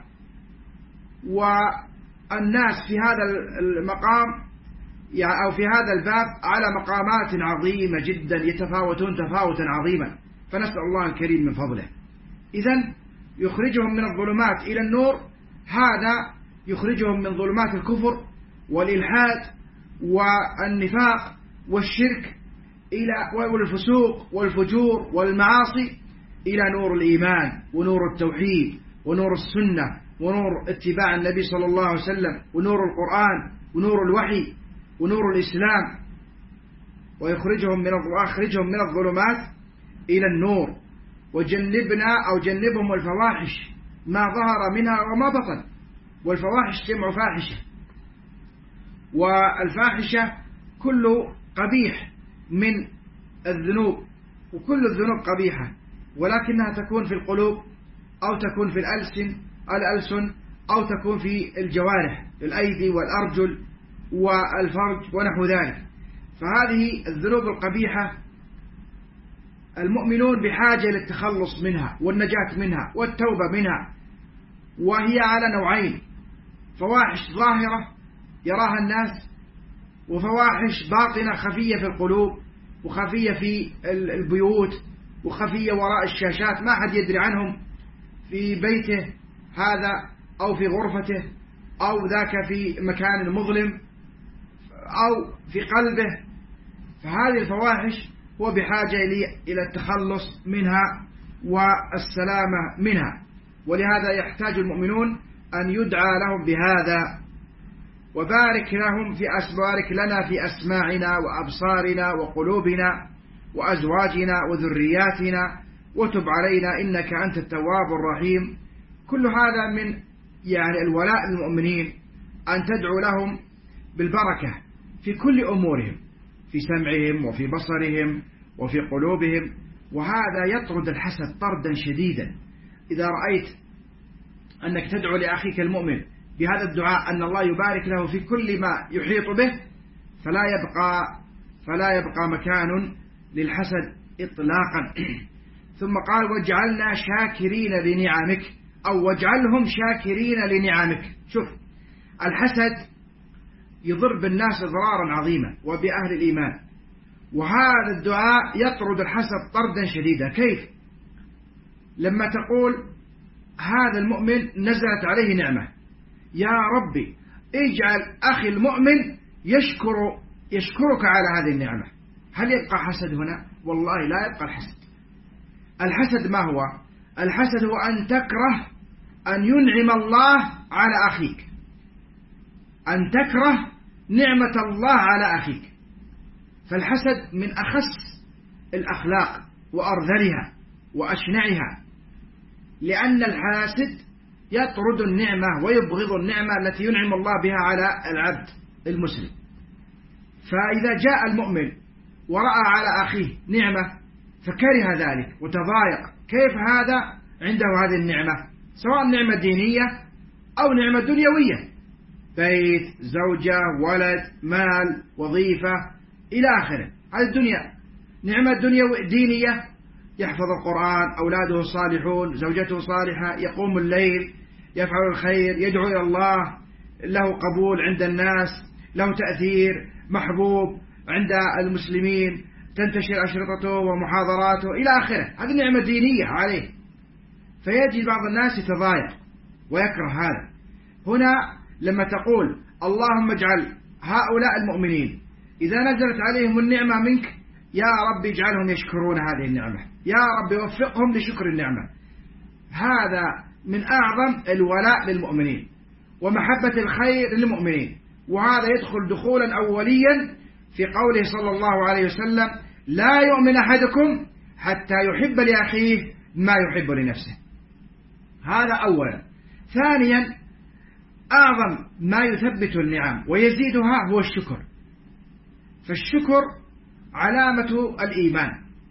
Speaker 1: والناس في هذا المقام أو في هذا الباب على مقامات عظيمة جدا يتفاوتون تفاوتا عظيما، فنسأل الله الكريم من فضله. إذن يخرجهم من الظلمات إلى النور، هذا يخرجهم من ظلمات الكفر والإلحاد والنفاق والشرك إلى والفسوق والفجور والمعاصي إلى نور الإيمان ونور التوحيد ونور السنة ونور اتباع النبي صلى الله عليه وسلم ونور القرآن ونور الوحي ونور الإسلام. ويخرجهم من أخرجهم من الظلمات إلى النور، وجنبنا أو جنبهم الفواحش ما ظهر منها وما بطن. والفواحش جمع فاحشة، والفاحشة كل قبيح من الذنوب، وكل الذنوب قبيحة، ولكنها تكون في القلوب أو تكون في الألسن الألسن أو تكون في الجوارح الأيدي والأرجل والفرج ونحو ذلك. فهذه الذنوب القبيحة المؤمنون بحاجة للتخلص منها والنجاة منها والتوبة منها، وهي على نوعين: فواحش ظاهرة يراها الناس، وفواحش باطنة خفية في القلوب وخفية في البيوت وخفية وراء الشاشات، ما حد يدري عنهم، في بيته هذا أو في غرفته أو ذاك في مكان مظلم أو في قلبه. فهذه الفواحش هو بحاجة إلى التخلص منها والسلامة منها، ولهذا يحتاج المؤمنون أن يدعى لهم بهذا. وبارك لهم في أسبارك لنا في أسماعنا وأبصارنا وقلوبنا وأزواجنا وذرياتنا وتب علينا إنك أنت التواب الرحيم. كل هذا من يعني الولاء للمؤمنين، أن تدعو لهم بالبركة في كل أمورهم، في سمعهم وفي بصرهم وفي قلوبهم، وهذا يطرد الحسد طردا شديدا. إذا رأيت أنك تدعو لأخيك المؤمن بهذا الدعاء أن الله يبارك له في كل ما يحيط به، فلا يبقى فلا يبقى مكان للحسد إطلاقا. ثم قال: واجعلنا شاكرين لنعمك، أو واجعلهم شاكرين لنعمك. شوف، الحسد يضر بالناس إضرارا عظيما وبأهل الإيمان، وهذا الدعاء يطرد الحسد طردا شديدا. كيف؟ لما تقول هذا المؤمن نزلت عليه نعمة، يا ربي اجعل أخي المؤمن يشكر يشكرك على هذه النعمة، هل يبقى حسد هنا؟ والله لا يبقى الحسد. الحسد ما هو؟ الحسد هو أن تكره أن ينعم الله على أخيك، أن تكره نعمة الله على أخيك. فالحسد من أخس الأخلاق وأرذلها وأشنعها، لأن الحاسد يطرد النعمة ويبغض النعمة التي ينعم الله بها على العبد المسلم. فإذا جاء المؤمن ورأى على أخيه نعمة فكره ذلك وتضايق، كيف هذا عنده هذه النعمة، سواء نعمة دينية أو نعمة دنيوية، بيت، زوجة، ولد، مال، وظيفة إلى آخره. هذه الدنيا نعمة دينية، يحفظ القرآن، أولاده صالحون، زوجته صالحة، يقوم الليل، يفعل الخير، يدعو إلى الله، له قبول عند الناس، له تأثير، محبوب عند المسلمين، تنتشر أشرطته ومحاضراته إلى آخره. هذه نعمة دينية عليه، فيجد بعض الناس يتضايق ويكره هذا. هنا لما تقول اللهم اجعل هؤلاء المؤمنين إذا نزلت عليهم النعمة منك يا رب اجعلهم يشكرون هذه النعمة، يا رب وفقهم لشكر النعمة، هذا من أعظم الولاء للمؤمنين ومحبة الخير للمؤمنين. وهذا يدخل دخولا أوليا في قوله صلى الله عليه وسلم: لا يؤمن أحدكم حتى يحب لأخيه ما يحب لنفسه. هذا أولا. ثانيا، أعظم ما يثبت النعم ويزيدها هو الشكر، فالشكر علامة الإيمان،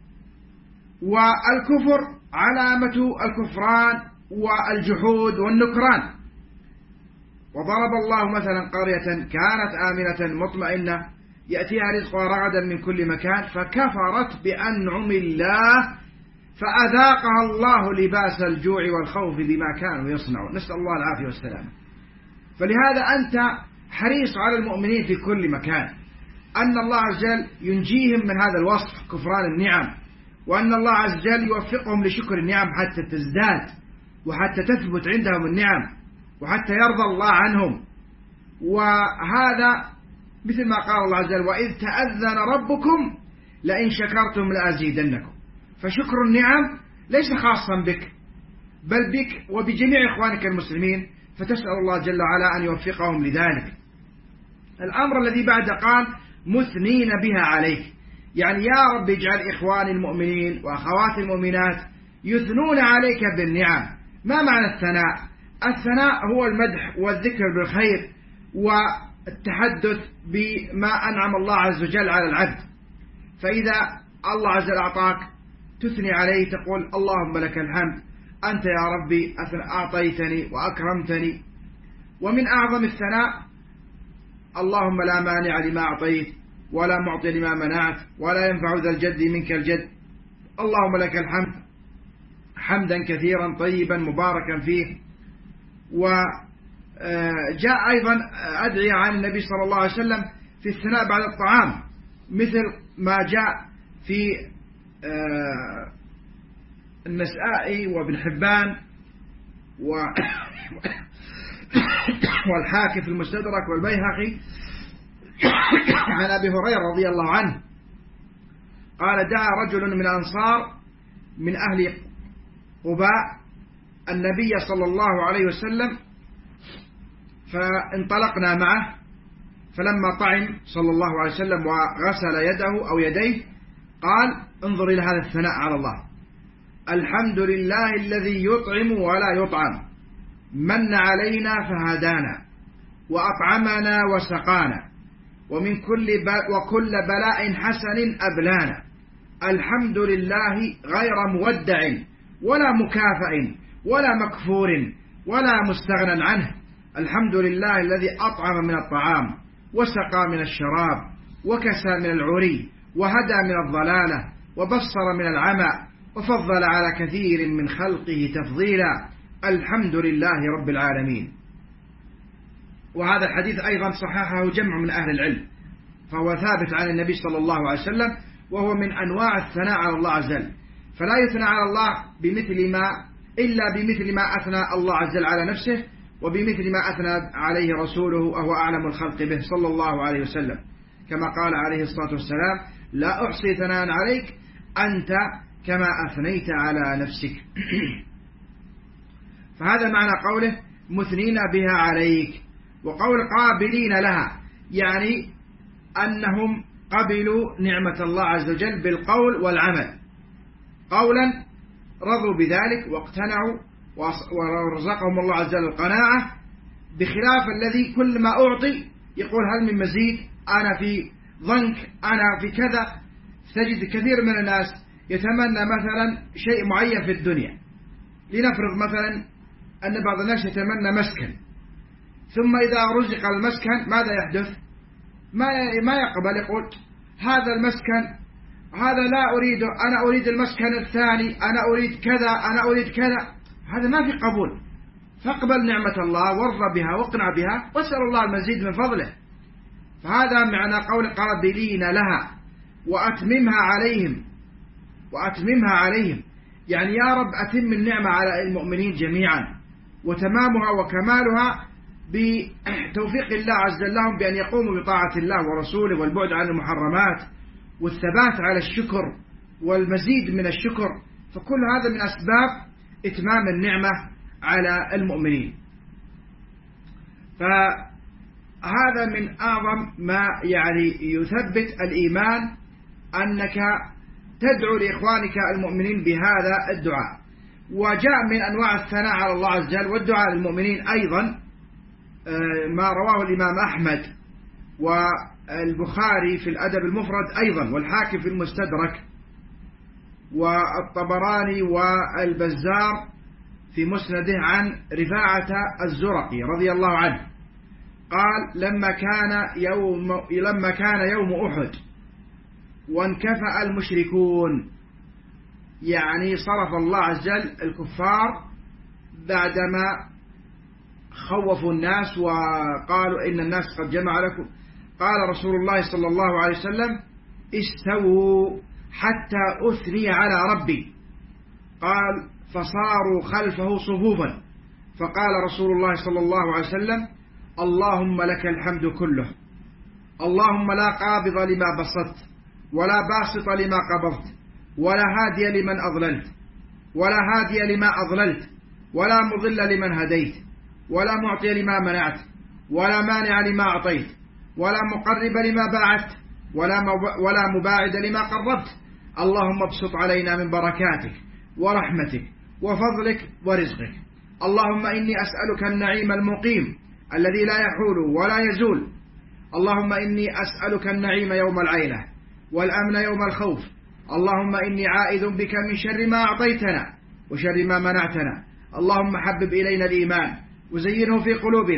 Speaker 1: والكفر علامة الكفران والجحود والنكران. وضرب الله مثلا قرية كانت آمنة مطمئنة يأتيها رزقها رغدا من كل مكان فكفرت بأنعم الله فأذاقها الله لباس الجوع والخوف بما كانوا يصنعون، نسأل الله العافية والسلام. فلهذا أنت حريص على المؤمنين في كل مكان، أن الله عز وجل ينجيهم من هذا الوصف كفران النعم، وأن الله عز وجل يوفقهم لشكر النعم حتى تزداد وحتى تثبت عندهم النعم وحتى يرضى الله عنهم. وهذا مثل ما قال الله عز وجل: وإذ تأذن ربكم لئن شكرتم لأزيدنكم. فشكر النعم ليس خاصا بك بل بك وبجميع إخوانك المسلمين، فتسأل الله جل وعلا أن يوفقهم لذلك. الأمر الذي بعد قال: مثنين بها عليك، يعني يا رب اجعل إخواني المؤمنين وأخواتي المؤمنات يثنون عليك بالنعم. ما معنى الثناء؟ الثناء هو المدح والذكر بالخير والتحدث بما أنعم الله عز وجل على العبد. فإذا الله عز وجل أعطاك تثني عليه، تقول: اللهم لك الحمد، أنت يا ربي أعطيتني وأكرمتني ومن أعظم الثناء: اللهم لا مانع لما أعطيت ولا معطي لما منعت ولا ينفع ذا الجد منك الجد، اللهم لك الحمد حمدا كثيرا طيبا مباركا فيه. وجاء أيضا أدعية عن النبي صلى الله عليه وسلم في الثناء بعد الطعام، مثل ما جاء في النسائي وابن حبان والحاكم في المستدرك والبيهقي عن أبي هريرة رضي الله عنه قال: دعا رجل من الأنصار من أهل قباء النبي صلى الله عليه وسلم، فانطلقنا معه، فلما طعم صلى الله عليه وسلم وغسل يده أو يديه قال: انظر إلى هذا الثناء على الله: الحمد لله الذي يطعم ولا يطعم، من علينا فهدانا، وأطعمنا وسقانا، ومن كل وكل بلاء حسن أبلانا، الحمد لله غير مودع ولا مكافئ ولا مكفور ولا مستغنى عنه، الحمد لله الذي أطعم من الطعام وسقى من الشراب وكسى من العري وهدى من الضلالة وبصر من العمى وفضل على كثير من خلقه تفضيلا، الحمد لله رب العالمين. وهذا الحديث أيضا صححه جمع من أهل العلم، فهو ثابت عن النبي صلى الله عليه وسلم، وهو من أنواع الثناء على الله عز وجل، فلا يثنى على الله بمثل ما إلا بمثل ما أثنى الله عز وجل على نفسه، وبمثل ما أثنى عليه رسوله وهو أعلم الخلق به صلى الله عليه وسلم، كما قال عليه الصلاة والسلام: لا أحصي ثناء عليك أنت كما أثنيت على نفسك. فهذا معنى قوله مثنين بها عليك. وقول قابلين لها يعني أنهم قبلوا نعمة الله عز وجل بالقول والعمل، قولا رضوا بذلك واقتنعوا ورزقهم الله عز وجل القناعة، بخلاف الذي كل ما أعطي يقول هل من مزيد، أنا في ضنك، أنا في كذا. تجد كثير من الناس يتمنى مثلا شيء معين في الدنيا، لنفرض مثلا أن بعض الناس يتمنى مسكن، ثم إذا رزق المسكن ماذا يحدث؟ ما ما يقبل، يقول هذا المسكن هذا لا أريده، أنا أريد المسكن الثاني، أنا أريد كذا، أنا أريد كذا. هذا ما في قبول. فاقبل نعمة الله وارضى بها واقنع بها واسأل الله المزيد من فضله. فهذا معنى قول قابلين لها وأتممها عليهم، وأتممها عليهم يعني يا رب أتم النعمة على المؤمنين جميعا، وتمامها وكمالها بتوفيق الله عز وجل لهم بأن يقوموا بطاعة الله ورسوله والبعد عن المحرمات والثبات على الشكر والمزيد من الشكر. فكل هذا من أسباب إتمام النعمة على المؤمنين. فهذا من أعظم ما يعني يثبت الإيمان، أنك تدعو لإخوانك المؤمنين بهذا الدعاء. وجاء من أنواع الثناء على الله عز وجل والدعاء للمؤمنين أيضا ما رواه الإمام أحمد والبخاري في الأدب المفرد أيضا، والحاكم في المستدرك، والطبراني والبزار في مسنده عن رفاعة الزرقي رضي الله عنه قال: لما كان يوم لما كان يوم أحد وانكفأ المشركون، يعني صرف الله عز وجل الكفار بعدما خوفوا الناس وقالوا إن الناس قد جمع لكم، قال رسول الله صلى الله عليه وسلم: استووا حتى أثني على ربي. قال: فصاروا خلفه صفوفا، فقال رسول الله صلى الله عليه وسلم: اللهم لك الحمد كله، اللهم لا قابض لما بسطت ولا باسط لما قبضت ولا هادي لمن أضللت ولا هادي لما أضللت ولا مضل لمن هديت ولا معطي لما منعت ولا مانع لما أعطيت ولا مقرب لما باعدت ولا ولا مباعد لما قربت. اللهم ابسط علينا من بركاتك ورحمتك وفضلك ورزقك. اللهم إني أسألك النعيم المقيم الذي لا يحول ولا يزول. اللهم إني أسألك النعيم يوم العيلة والأمن يوم الخوف. اللهم إني عائذ بك من شر ما أعطيتنا وشر ما منعتنا. اللهم حبب إلينا الإيمان وزينه في قلوبنا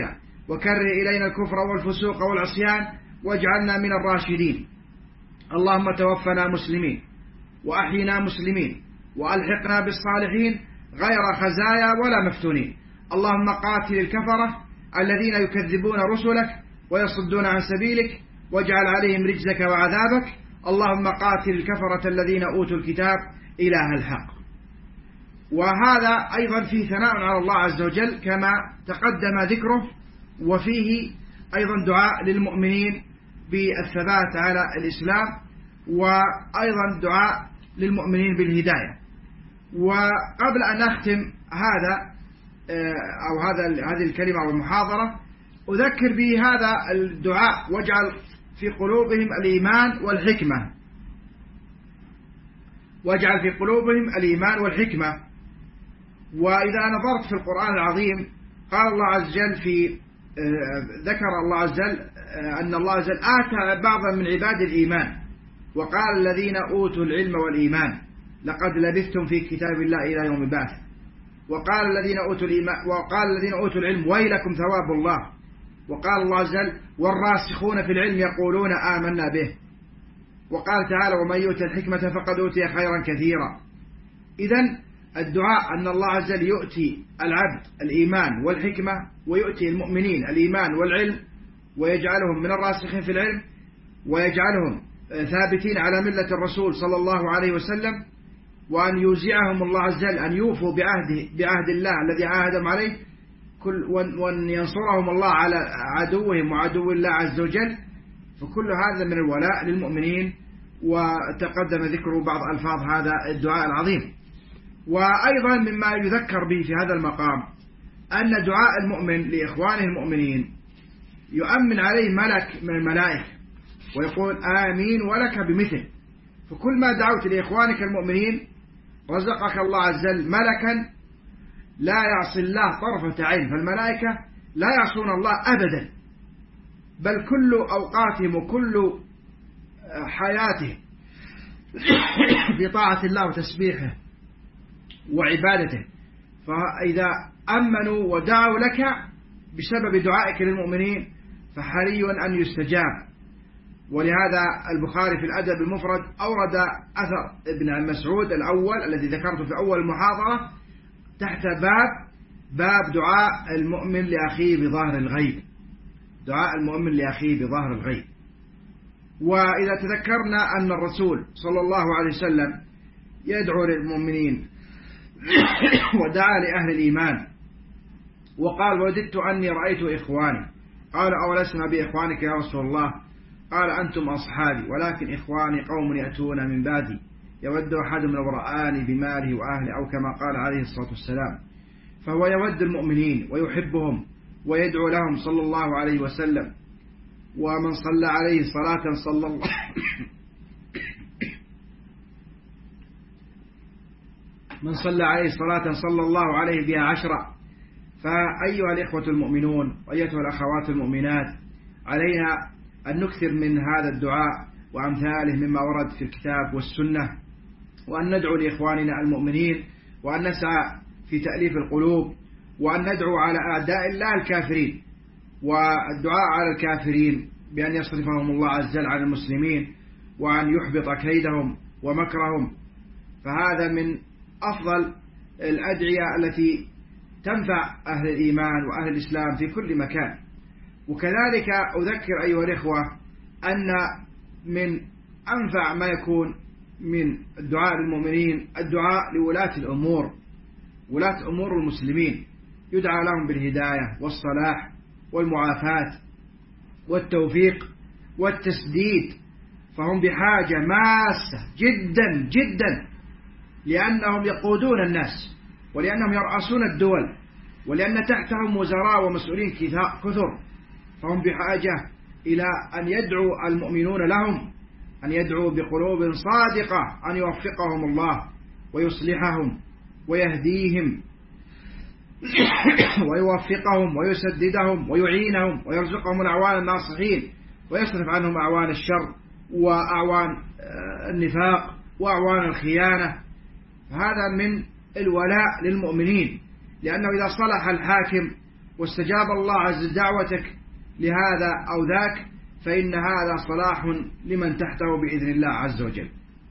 Speaker 1: وكره إلينا الكفر والفسوق والعصيان واجعلنا من الراشدين. اللهم توفنا مسلمين وأحينا مسلمين وألحقنا بالصالحين غير خزايا ولا مفتونين. اللهم قاتل الكفرة الذين يكذبون رسلك ويصدون عن سبيلك واجعل عليهم رجزك وعذابك. اللهم قاتل الكفرة الذين أوتوا الكتاب إله الحق. وهذا أيضا فيه ثناء على الله عز وجل كما تقدم ذكره، وفيه أيضا دعاء للمؤمنين بالثبات على الإسلام، وأيضا دعاء للمؤمنين بالهداية. وقبل أن أختم هذا أو هذا هذه الكلمة أو المحاضرة أذكر بهذا الدعاء: واجعل في قلوبهم الإيمان والحكمة، واجعل في قلوبهم الإيمان والحكمة. وإذا نظرت في القرآن العظيم قال الله عز وجل في ذكر الله عز وجل أن الله عز وجل آتى بعضا من عباد الإيمان، وقال الذين أوتوا العلم والإيمان لقد لبثتم في كتاب الله إلى يوم البعث. وقال الذين أوتوا الإيمان وقال الذين أوتوا العلم ويلكم ثواب الله. وقال الله عز وجل والراسخون في العلم يقولون آمنا به. وقال تعالى ومن يؤت الحكمة فقد أوتي خيرا كثيرا. إذن الدعاء أن الله عز وجل يؤتي العبد الإيمان والحكمة، ويؤتي المؤمنين الإيمان والعلم، ويجعلهم من الراسخين في العلم، ويجعلهم ثابتين على ملة الرسول صلى الله عليه وسلم، وأن يوزعهم الله عز وجل أن يوفوا بعهده بعهد الله الذي عاهدهم عليه، كل وأن ينصرهم الله على عدوهم وعدو الله عز وجل. فكل هذا من الولاء للمؤمنين، وتقدم ذكر بعض ألفاظ هذا الدعاء العظيم. وأيضا مما يذكر به في هذا المقام أن دعاء المؤمن لإخوانه المؤمنين يؤمن عليه ملك من الملائكة ويقول آمين ولك بمثل. فكل ما دعوت لإخوانك المؤمنين رزقك الله عز وجل ملكا لا يعصي الله طرفة عين. فالملائكة لا يعصون الله أبدا، بل كل أوقاتهم وكل حياتهم في طاعة الله وتسبيحه وعبادته. فإذا أمنوا ودعوا لك بسبب دعائك للمؤمنين فحري أن يستجاب. ولهذا البخاري في الأدب المفرد أورد أثر ابن مسعود الأول الذي ذكرته في أول المحاضرة تحت باب باب دعاء المؤمن لأخيه بظاهر الغيب، دعاء المؤمن لأخيه بظاهر الغيب. وإذا تذكرنا أن الرسول صلى الله عليه وسلم يدعو للمؤمنين ودعا لأهل الإيمان وقال وددت أني رأيت إخواني. قال أولسنا بإخوانك يا رسول الله؟ قال أنتم أصحابي، ولكن إخواني قوم يأتون من بعدي يود أحدهم لو رآني بماله وأهله، أو كما قال عليه الصلاة والسلام. فهو يود المؤمنين ويحبهم ويدعو لهم صلى الله عليه وسلم. ومن صلى عليه صلاة صلى الله من صلى عليه صلاة صلى الله عليه بها عشرة. فأيها الإخوة المؤمنون وأيتها الأخوات المؤمنات، علينا أن نكثر من هذا الدعاء وأمثاله مما ورد في الكتاب والسنة، وأن ندعو لإخواننا المؤمنين، وأن نسعى في تأليف القلوب، وأن ندعو على أعداء الله الكافرين، والدعاء على الكافرين بأن يصرفهم الله عز وجل عن المسلمين وأن يحبط كيدهم ومكرهم. فهذا من أفضل الأدعية التي تنفع أهل الإيمان وأهل الإسلام في كل مكان. وكذلك أذكر أيها الإخوة أن من أنفع ما يكون من الدعاء للمؤمنين الدعاء لولاة الأمور، ولاة أمور المسلمين، يدعى لهم بالهداية والصلاح والمعافاة والتوفيق والتسديد. فهم بحاجة ماسة جدا جدا، لأنهم يقودون الناس، ولأنهم يرأسون الدول، ولأن تحتهم وزراء ومسؤولين كثر. فهم بحاجة إلى أن يدعو المؤمنون لهم، أن يدعوا بقلوب صادقة أن يوفقهم الله ويصلحهم ويهديهم ويوفقهم ويسددهم ويعينهم ويرزقهم الأعوان الناصحين، ويصرف عنهم أعوان الشر وأعوان النفاق وأعوان الخيانة. هذا من الولاء للمؤمنين، لأنه إذا صلح الحاكم واستجاب الله عز دعوتك لهذا أو ذاك، فإن هذا صلاح لمن تحته بإذن الله عز وجل.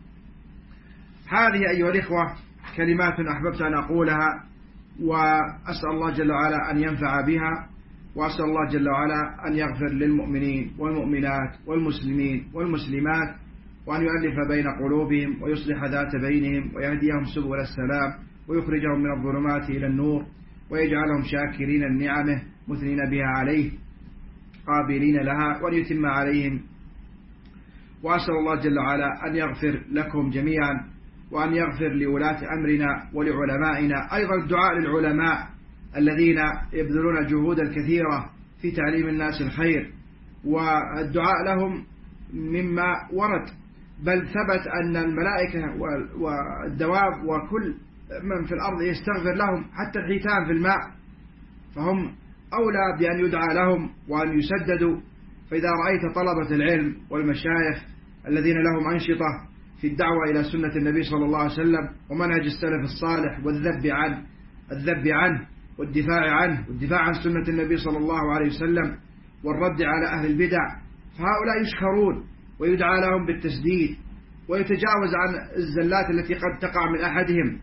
Speaker 1: هذه أيها الإخوة كلمات أحببت أن أقولها، وأسأل الله جل وعلا أن ينفع بها، وأسأل الله جل وعلا أن يغفر للمؤمنين والمؤمنات والمسلمين والمسلمات، وأن يؤلف بين قلوبهم ويصلح ذات بينهم ويهديهم سبل السلام ويخرجهم من الظلمات إلى النور، ويجعلهم شاكرين النعمه مثنين بها عليه قابلين لها، وأن يتم عليهم. وأسأل الله جل وعلا أن يغفر لكم جميعا، وأن يغفر لولاة أمرنا ولعلمائنا. أيضا الدعاء للعلماء الذين يبذلون جهودا كثيرة في تعليم الناس الخير، والدعاء لهم مما ورد، بل ثبت أن الملائكة والدواب وكل من في الأرض يستغفر لهم، حتى الحيتان في الماء، فهم أولى بأن يدعى لهم وأن يسددوا. فإذا رأيت طلبة العلم والمشايخ الذين لهم أنشطة في الدعوة إلى سنة النبي صلى الله عليه وسلم ومنهج السلف الصالح والذب عنه الذب عنه والدفاع عنه والدفاع عن سنة النبي صلى الله عليه وسلم والرد على أهل البدع، فهؤلاء يشكرون ويدعى لهم بالتسديد، ويتجاوز عن الزلات التي قد تقع من أحدهم،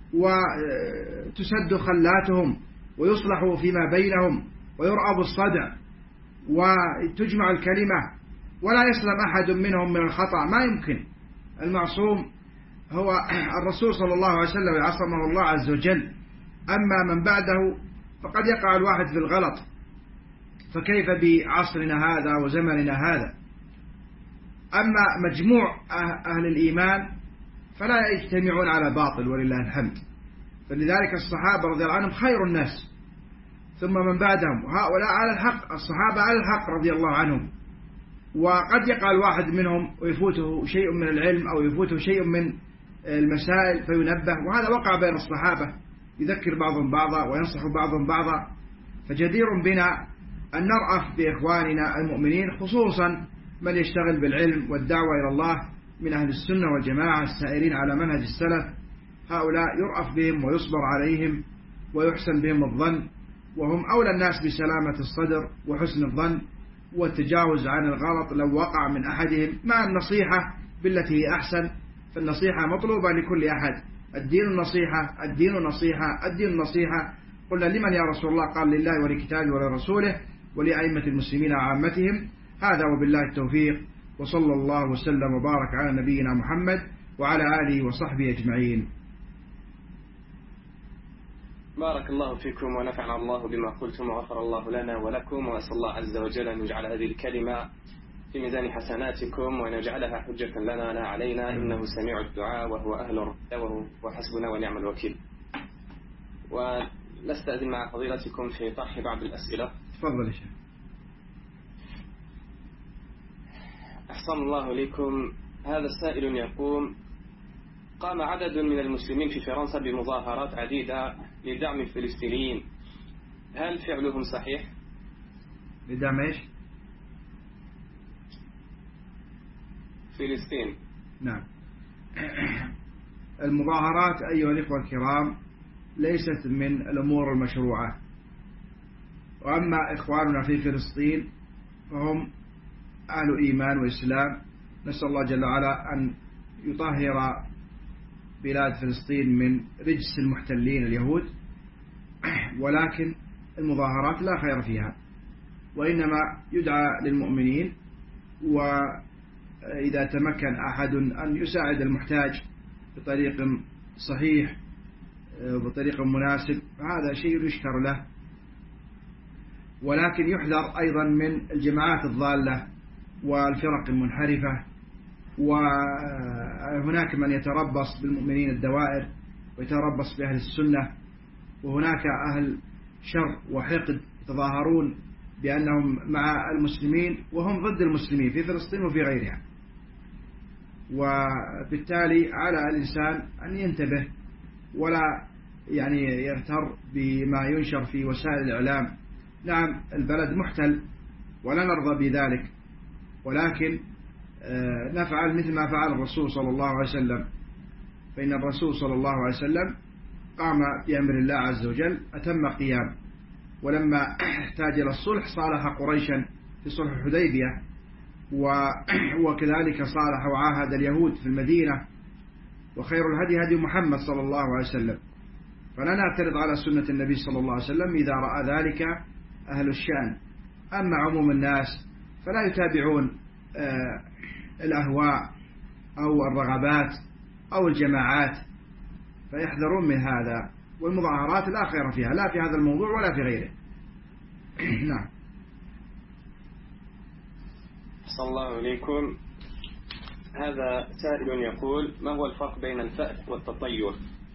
Speaker 1: وتسد خلاتهم، ويصلحوا فيما بينهم، ويرأب الصدع، وتجمع الكلمة، ولا يسلم أحد منهم من الخطأ. ما يمكن. المعصوم هو الرسول صلى الله عليه وسلم عصمه الله عز وجل، أما من بعده فقد يقع الواحد في الغلط، فكيف بعصرنا هذا وزمننا هذا؟ أما مجموع أهل الإيمان فلا يجتمعون على باطل ولله الحمد، فلذلك الصحابة رضي الله عنهم خير الناس، ثم من بعدهم، وهؤلاء على الحق، الصحابة على الحق رضي الله عنهم. وقد يقع الواحد منهم ويفوته شيء من العلم أو يفوته شيء من المسائل فينبه، وهذا وقع بين الصحابة، يذكر بعضهم بعضا وينصح بعضهم بعضا. فجدير بنا أن نرأف بإخواننا المؤمنين، خصوصا من يشتغل بالعلم والدعوة إلى الله من أهل السنة والجماعة السائرين على منهج السلف. هؤلاء يرأف بهم ويصبر عليهم ويحسن بهم الظن، وهم أولى الناس بسلامة الصدر وحسن الظن والتجاوز عن الغلط لو وقع من أحدهم، مع النصيحة بالتي هي أحسن. فالنصيحة مطلوبة لكل أحد. الدين النصيحة، الدين النصيحة، الدين النصيحة. قلنا لمن يا رسول الله؟ قال لله ولكتابه ولرسوله ولأئمة المسلمين عامتهم. هذا وبالله التوفيق، وصلى الله وسلم وبارك على نبينا محمد وعلى آله وصحبه أجمعين.
Speaker 2: بارك الله فيكم ونفعنا الله بما قلتم وغفر الله لنا ولكم، وأسأل الله عز وجل أن يجعل هذه الكلمة في ميزان حسناتكم وأن يجعلها حجة لنا لا علينا، إنه سميع الدعاء وهو أهل الرد وحسبنا ونعم الوكيل. ونستأذن مع فضيلتكم في طرح بعض الأسئلة.
Speaker 1: تفضل يا شيخ.
Speaker 2: أحسن الله إليكم. هذا السائل يقول: قام عدد من المسلمين في فرنسا بمظاهرات عديدة لدعم الفلسطينيين، هل فعلهم صحيح؟
Speaker 1: لدعم ايش؟
Speaker 2: فلسطين.
Speaker 1: نعم. المظاهرات أيها الإخوة الكرام ليست من الأمور المشروعة، وأما إخواننا في فلسطين فهم أهل إيمان وإسلام. نسأل الله جل وعلا أن يطهر بلاد فلسطين من رجس المحتلين اليهود، ولكن المظاهرات لا خير فيها، وإنما يدعى للمؤمنين، وإذا تمكن أحد أن يساعد المحتاج بطريق صحيح وبطريق مناسب فهذا شيء يشكر له. ولكن يحذر أيضا من الجماعات الضالة والفرق المنحرفة، وهناك من يتربص بالمؤمنين الدوائر ويتربص بأهل السنة، وهناك أهل شر وحقد يتظاهرون بأنهم مع المسلمين وهم ضد المسلمين في فلسطين وفي غيرها. وبالتالي على الإنسان أن ينتبه ولا يعني يغتر بما ينشر في وسائل الإعلام. نعم البلد محتل ولا نرضى بذلك، ولكن نفعل مثل ما فعل الرسول صلى الله عليه وسلم، فإن الرسول صلى الله عليه وسلم قام بأمر الله عز وجل أتم قيام، ولما احتاج إلى الصلح صالح قريشا في صلح الحديبية، وكذلك صالح وعاهد اليهود في المدينة، وخير الهدي هدي محمد صلى الله عليه وسلم. فلا نعترض على سنة النبي صلى الله عليه وسلم إذا رأى ذلك أهل الشأن. أما عموم الناس فلا يتابعون الأهواء أو الرغبات أو الجماعات، فيحذرون من هذا، والمظاهرات لا خير فيها، لا في هذا الموضوع ولا في غيره. نعم.
Speaker 2: صلى الله عليكم. هذا سائل يقول: ما هو الفرق بين الفأل والتطير؟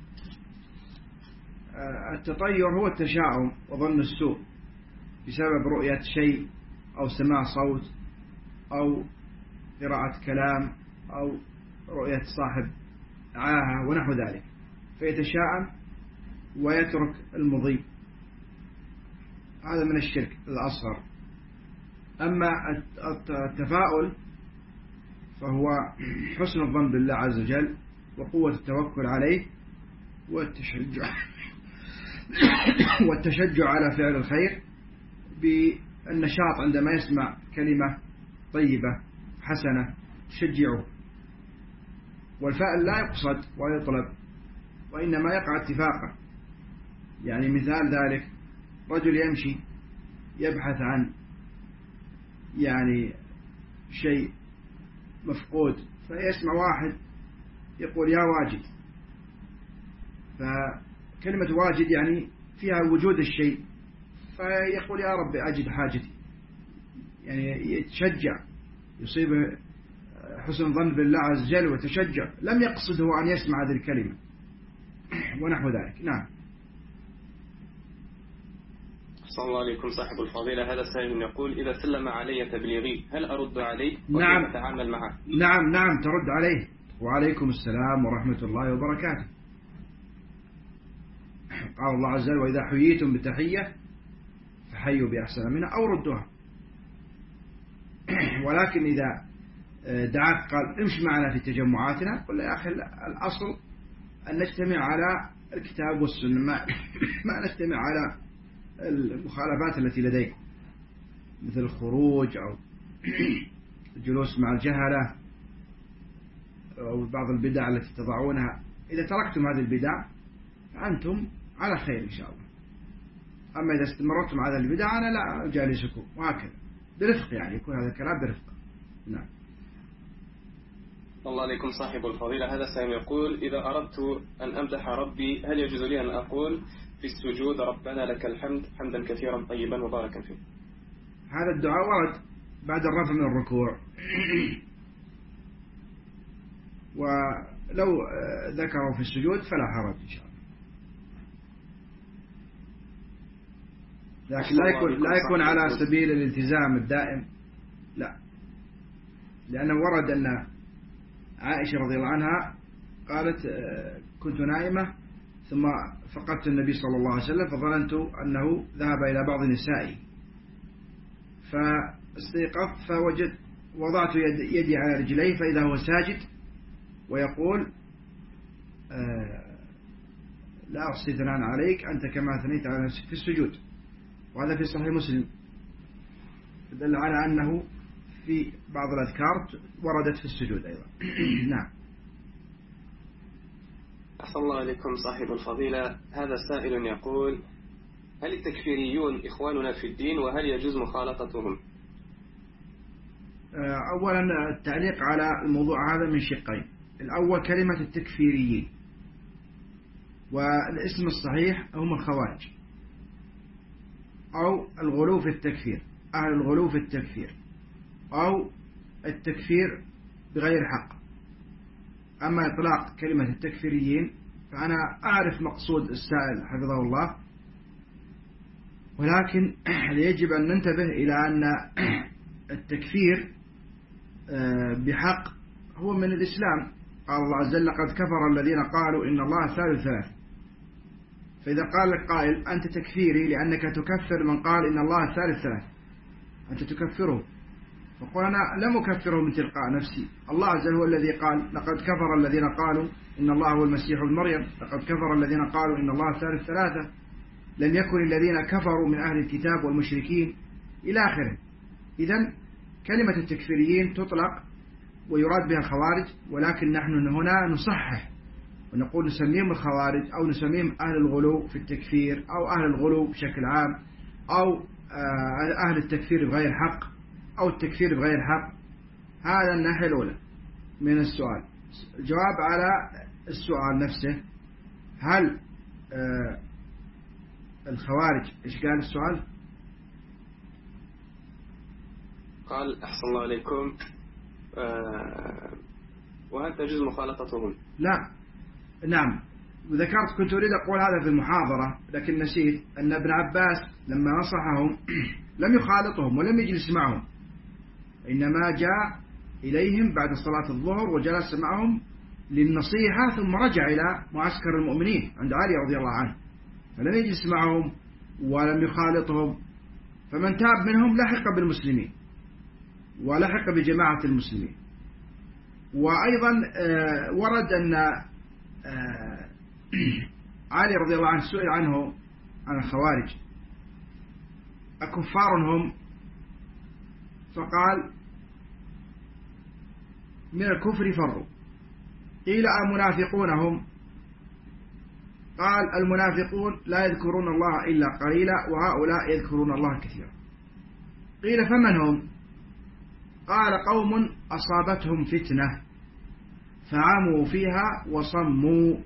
Speaker 1: التطير هو التشاؤم وظن السوء بسبب رؤية شيء أو سماع صوت أو قراءة كلام أو رؤية صاحب عاهة ونحو ذلك، فيتشاءم ويترك المضي. هذا من الشرك الأصغر. أما التفاؤل فهو حسن الظن بالله عز وجل وقوة التوكل عليه والتشجع والتشجع على فعل الخير بالنشاط عندما يسمع كلمة طيبة حسنة تشجعه. والفعل لا يقصد ويطلب، وإنما يقع اتفاقا. يعني مثال ذلك رجل يمشي يبحث عن يعني شيء مفقود، فيسمع واحد يقول يا واجد، فكلمة واجد يعني فيها وجود الشيء، فيقول يا رب أجد حاجتي، يعني يتشجع، يصيب حسن ظن بالله عز وجل وتشجع، لم يقصده أن يسمع هذه الكلمة ونحو ذلك. نعم.
Speaker 2: صلى الله عليكم صاحب الفضيلة. هذا سائل يقول: إذا سلم علي تبليغي هل أرد عليه؟
Speaker 1: نعم.
Speaker 2: أتعامل معه؟
Speaker 1: نعم نعم ترد عليه: وعليكم السلام ورحمة الله وبركاته. قال الله عز وجل: وإذا حييتم بتحية فحيوا بأحسن منها أو ردوها. ولكن إذا دعاك قال امش معنا في تجمعاتنا، قل يا أخي الأصل أن نجتمع على الكتاب والسنة، ما, ما نجتمع على المخالفات التي لديكم مثل الخروج أو الجلوس مع الجهلة أو بعض البدع التي تضعونها. إذا تركتم هذه البدع فأنتم على خير إن شاء الله. أما إذا استمرتم على البدع أنا لا أجالسكم، وهكذا برفق، يعني يكون هذا الكلام برفق. نعم.
Speaker 2: الله عليكم صاحب الفضيلة. هذا سائل يقول: إذا أردت أن أمدح ربي هل يجوز لي أن أقول في السجود ربنا لك الحمد حمدا كثيرا طيبا مباركا فيه؟
Speaker 1: هذا الدعاء ورد بعد الرفع من الركوع، ولو ذكروا في السجود فلا حرج إن شاء الله. لكن لا يكون, لا يكون على سبيل الالتزام الدائم، لا، لأنه ورد أن عائشة رضي الله عنها قالت: كنت نائمة ثم فقدت النبي صلى الله عليه وسلم فظننت أنه ذهب إلى بعض نسائي، فاستيقظت فوجد وضعت يد يدي على رجليه فإذا هو ساجد ويقول: لا أحصي ثناء عليك أنت كما ثنيت على نفسك في السجود. وهذا في صحيح مسلم، دل على أنه في بعض الأذكار وردت في السجود أيضا. نعم.
Speaker 2: أحسن الله عليكم صاحب الفضيلة. هذا سائل يقول: هل التكفيريون إخواننا في الدين وهل يجوز مخالطتهم؟
Speaker 1: أولا التعليق على الموضوع هذا من شقين. الأول كلمة التكفيريين، والاسم الصحيح هم الخوارج أو الغلو في التكفير، أهل الغلو في التكفير أو التكفير بغير حق. أما إطلاق كلمة التكفيريين فأنا أعرف مقصود السائل حفظه الله، ولكن يجب أن ننتبه إلى أن التكفير بحق هو من الإسلام. قال الله عز وجل: قد كفر الذين قالوا إن الله ثالث ثلاث. فإذا قال لك قائل أنت تكفيري لأنك تكفر من قال إن الله ثالث ثلاث، أنت تكفره، فقل أنا لم أكفره من تلقاء نفسي، الله عز وجل هو الذي قال: لقد كفر الذين قالوا إن الله هو المسيح ابن مريم، لقد كفر الذين قالوا إن الله ثالث ثلاثة. لم يكن الذين كفروا من أهل الكتاب والمشركين إلى آخره. إذن كلمة التكفيريين تطلق ويراد بها الخوارج، ولكن نحن هنا نصحح ونقول نسميهم الخوارج أو نسميهم أهل الغلو في التكفير أو أهل الغلو بشكل عام أو أهل التكفير بغير حق أو التكفير بغير حق. هذا الناحية الأولى من السؤال. الجواب على السؤال نفسه، هل الخوارج إيش قال السؤال؟
Speaker 2: قال أحسن الله عليكم آه وهل تجوز مخالطتهم؟
Speaker 1: لا، نعم، وذكرت كنت أريد أقول هذا في المحاضرة لكن نسيت أن ابن عباس لما نصحهم لم يخالطهم ولم يجلس معهم، إنما جاء إليهم بعد صلاة الظهر وجلس معهم للنصيحة ثم رجع إلى معسكر المؤمنين عند علي رضي الله عنه، فلم يجلس معهم ولم يخالطهم. فمن تاب منهم لحق بالمسلمين ولحق بجماعة المسلمين. وأيضا ورد أن علي رضي الله عنه سئل عنه عن الخوارج أكفار هم؟ فقال من الكفر فروا. قيل المنافقون هم؟ قال المنافقون لا يذكرون الله إلا قليلا وهؤلاء يذكرون الله كثيرا. قيل فمن هم؟ قال قوم أصابتهم فتنة فعموا فيها وصموا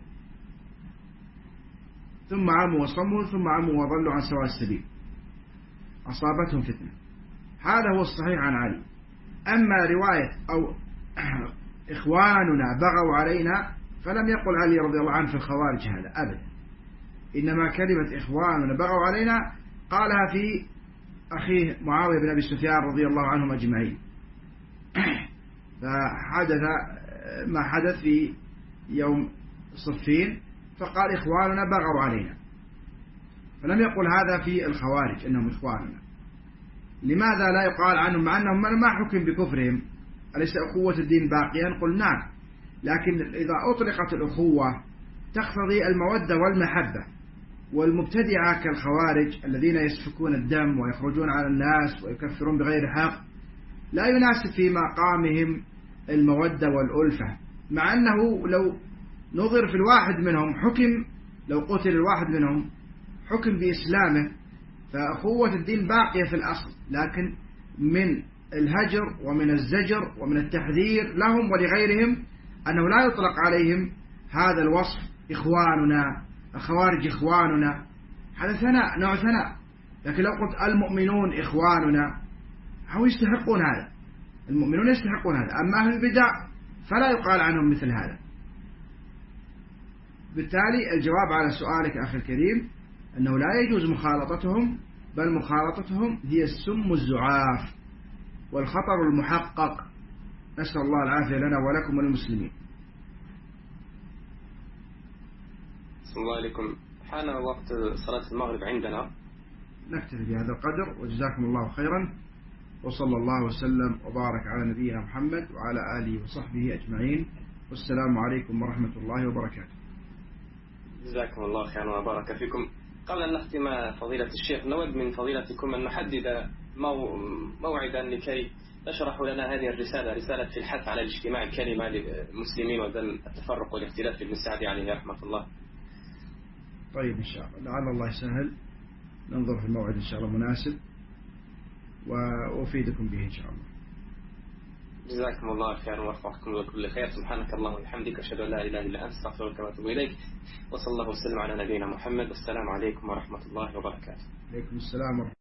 Speaker 1: ثم عموا وصموا ثم عموا وضلوا عن سواء السبيل. أصابتهم فتنة، هذا هو الصحيح عن علي. أما رواية أو إخواننا بغوا علينا فلم يقل علي رضي الله عنه في الخوارج هذا أبدا، إنما كلمة إخواننا بغوا علينا قالها في أخيه معاوية بن أبي سفيان رضي الله عنهم أجمعين. فحدث ما حدث في يوم صفين فقال إخواننا بغوا علينا، فلم يقل هذا في الخوارج إنهم إخواننا. لماذا لا يقال عنهم مع أنهم ما حكم بكفرهم؟ أليس أخوة الدين باقيا؟ نقول نعم، لكن إذا أطلقت الأخوة تقتضي المودة والمحبة، والمبتدعة كالخوارج الذين يسفكون الدم ويخرجون على الناس ويكفرون بغير حق لا يناسب في مقامهم المودة والألفة، مع أنه لو نظر في الواحد منهم حكم، لو قتل الواحد منهم حكم بإسلامه، فأخوة الدين باقية في الأصل، لكن من الهجر ومن الزجر ومن التحذير لهم ولغيرهم أنه لا يطلق عليهم هذا الوصف إخواننا، الخوارج إخواننا، هذا ثناء، نوع ثناء. لكن لو قلت المؤمنون إخواننا هو يستحقون هذا، المؤمنون يستحقون هذا، أما أهل البدع فلا يقال عنهم مثل هذا. بالتالي الجواب على سؤالك أخي الكريم أنه لا يجوز مخالطتهم، بل مخالطتهم هي السم الزعاف والخطر المحقق. نسأل الله العافية لنا ولكم وللمسلمين.
Speaker 2: صلى الله عليكم. حان وقت صلاة المغرب عندنا،
Speaker 1: نكتفي بهذا القدر وجزاكم الله خيرا، وصلى الله وسلم وبارك على نبينا محمد وعلى آله وصحبه أجمعين، والسلام عليكم ورحمة الله وبركاته.
Speaker 2: جزاكم الله خيرا وبارك فيكم. قبل أن نختم فضيلة الشيخ نود من فضيلتكم أن نحدد موعدا لكي تشرح لنا هذه الرسالة، رسالة في الحث على الاجتماع الكلمة للمسلمين وذل التفرق والاختلاف في المساعد عليه رحمة الله.
Speaker 1: طيب إن شاء الله، لعل الله يسهل، ننظر في الموعد إن شاء الله مناسب وأفيدكم به إن شاء الله.
Speaker 2: جزاكم الله خيرا ووفقكم لكل خير. سبحانك اللهم وبحمدك، أشهد أن لا إله إلا أنت، أستغفرك وأتوب إليك، وصلى الله وسلم على نبينا محمد، والسلام عليكم ورحمة الله وبركاته.
Speaker 1: عليكم السلام ورحمة الله.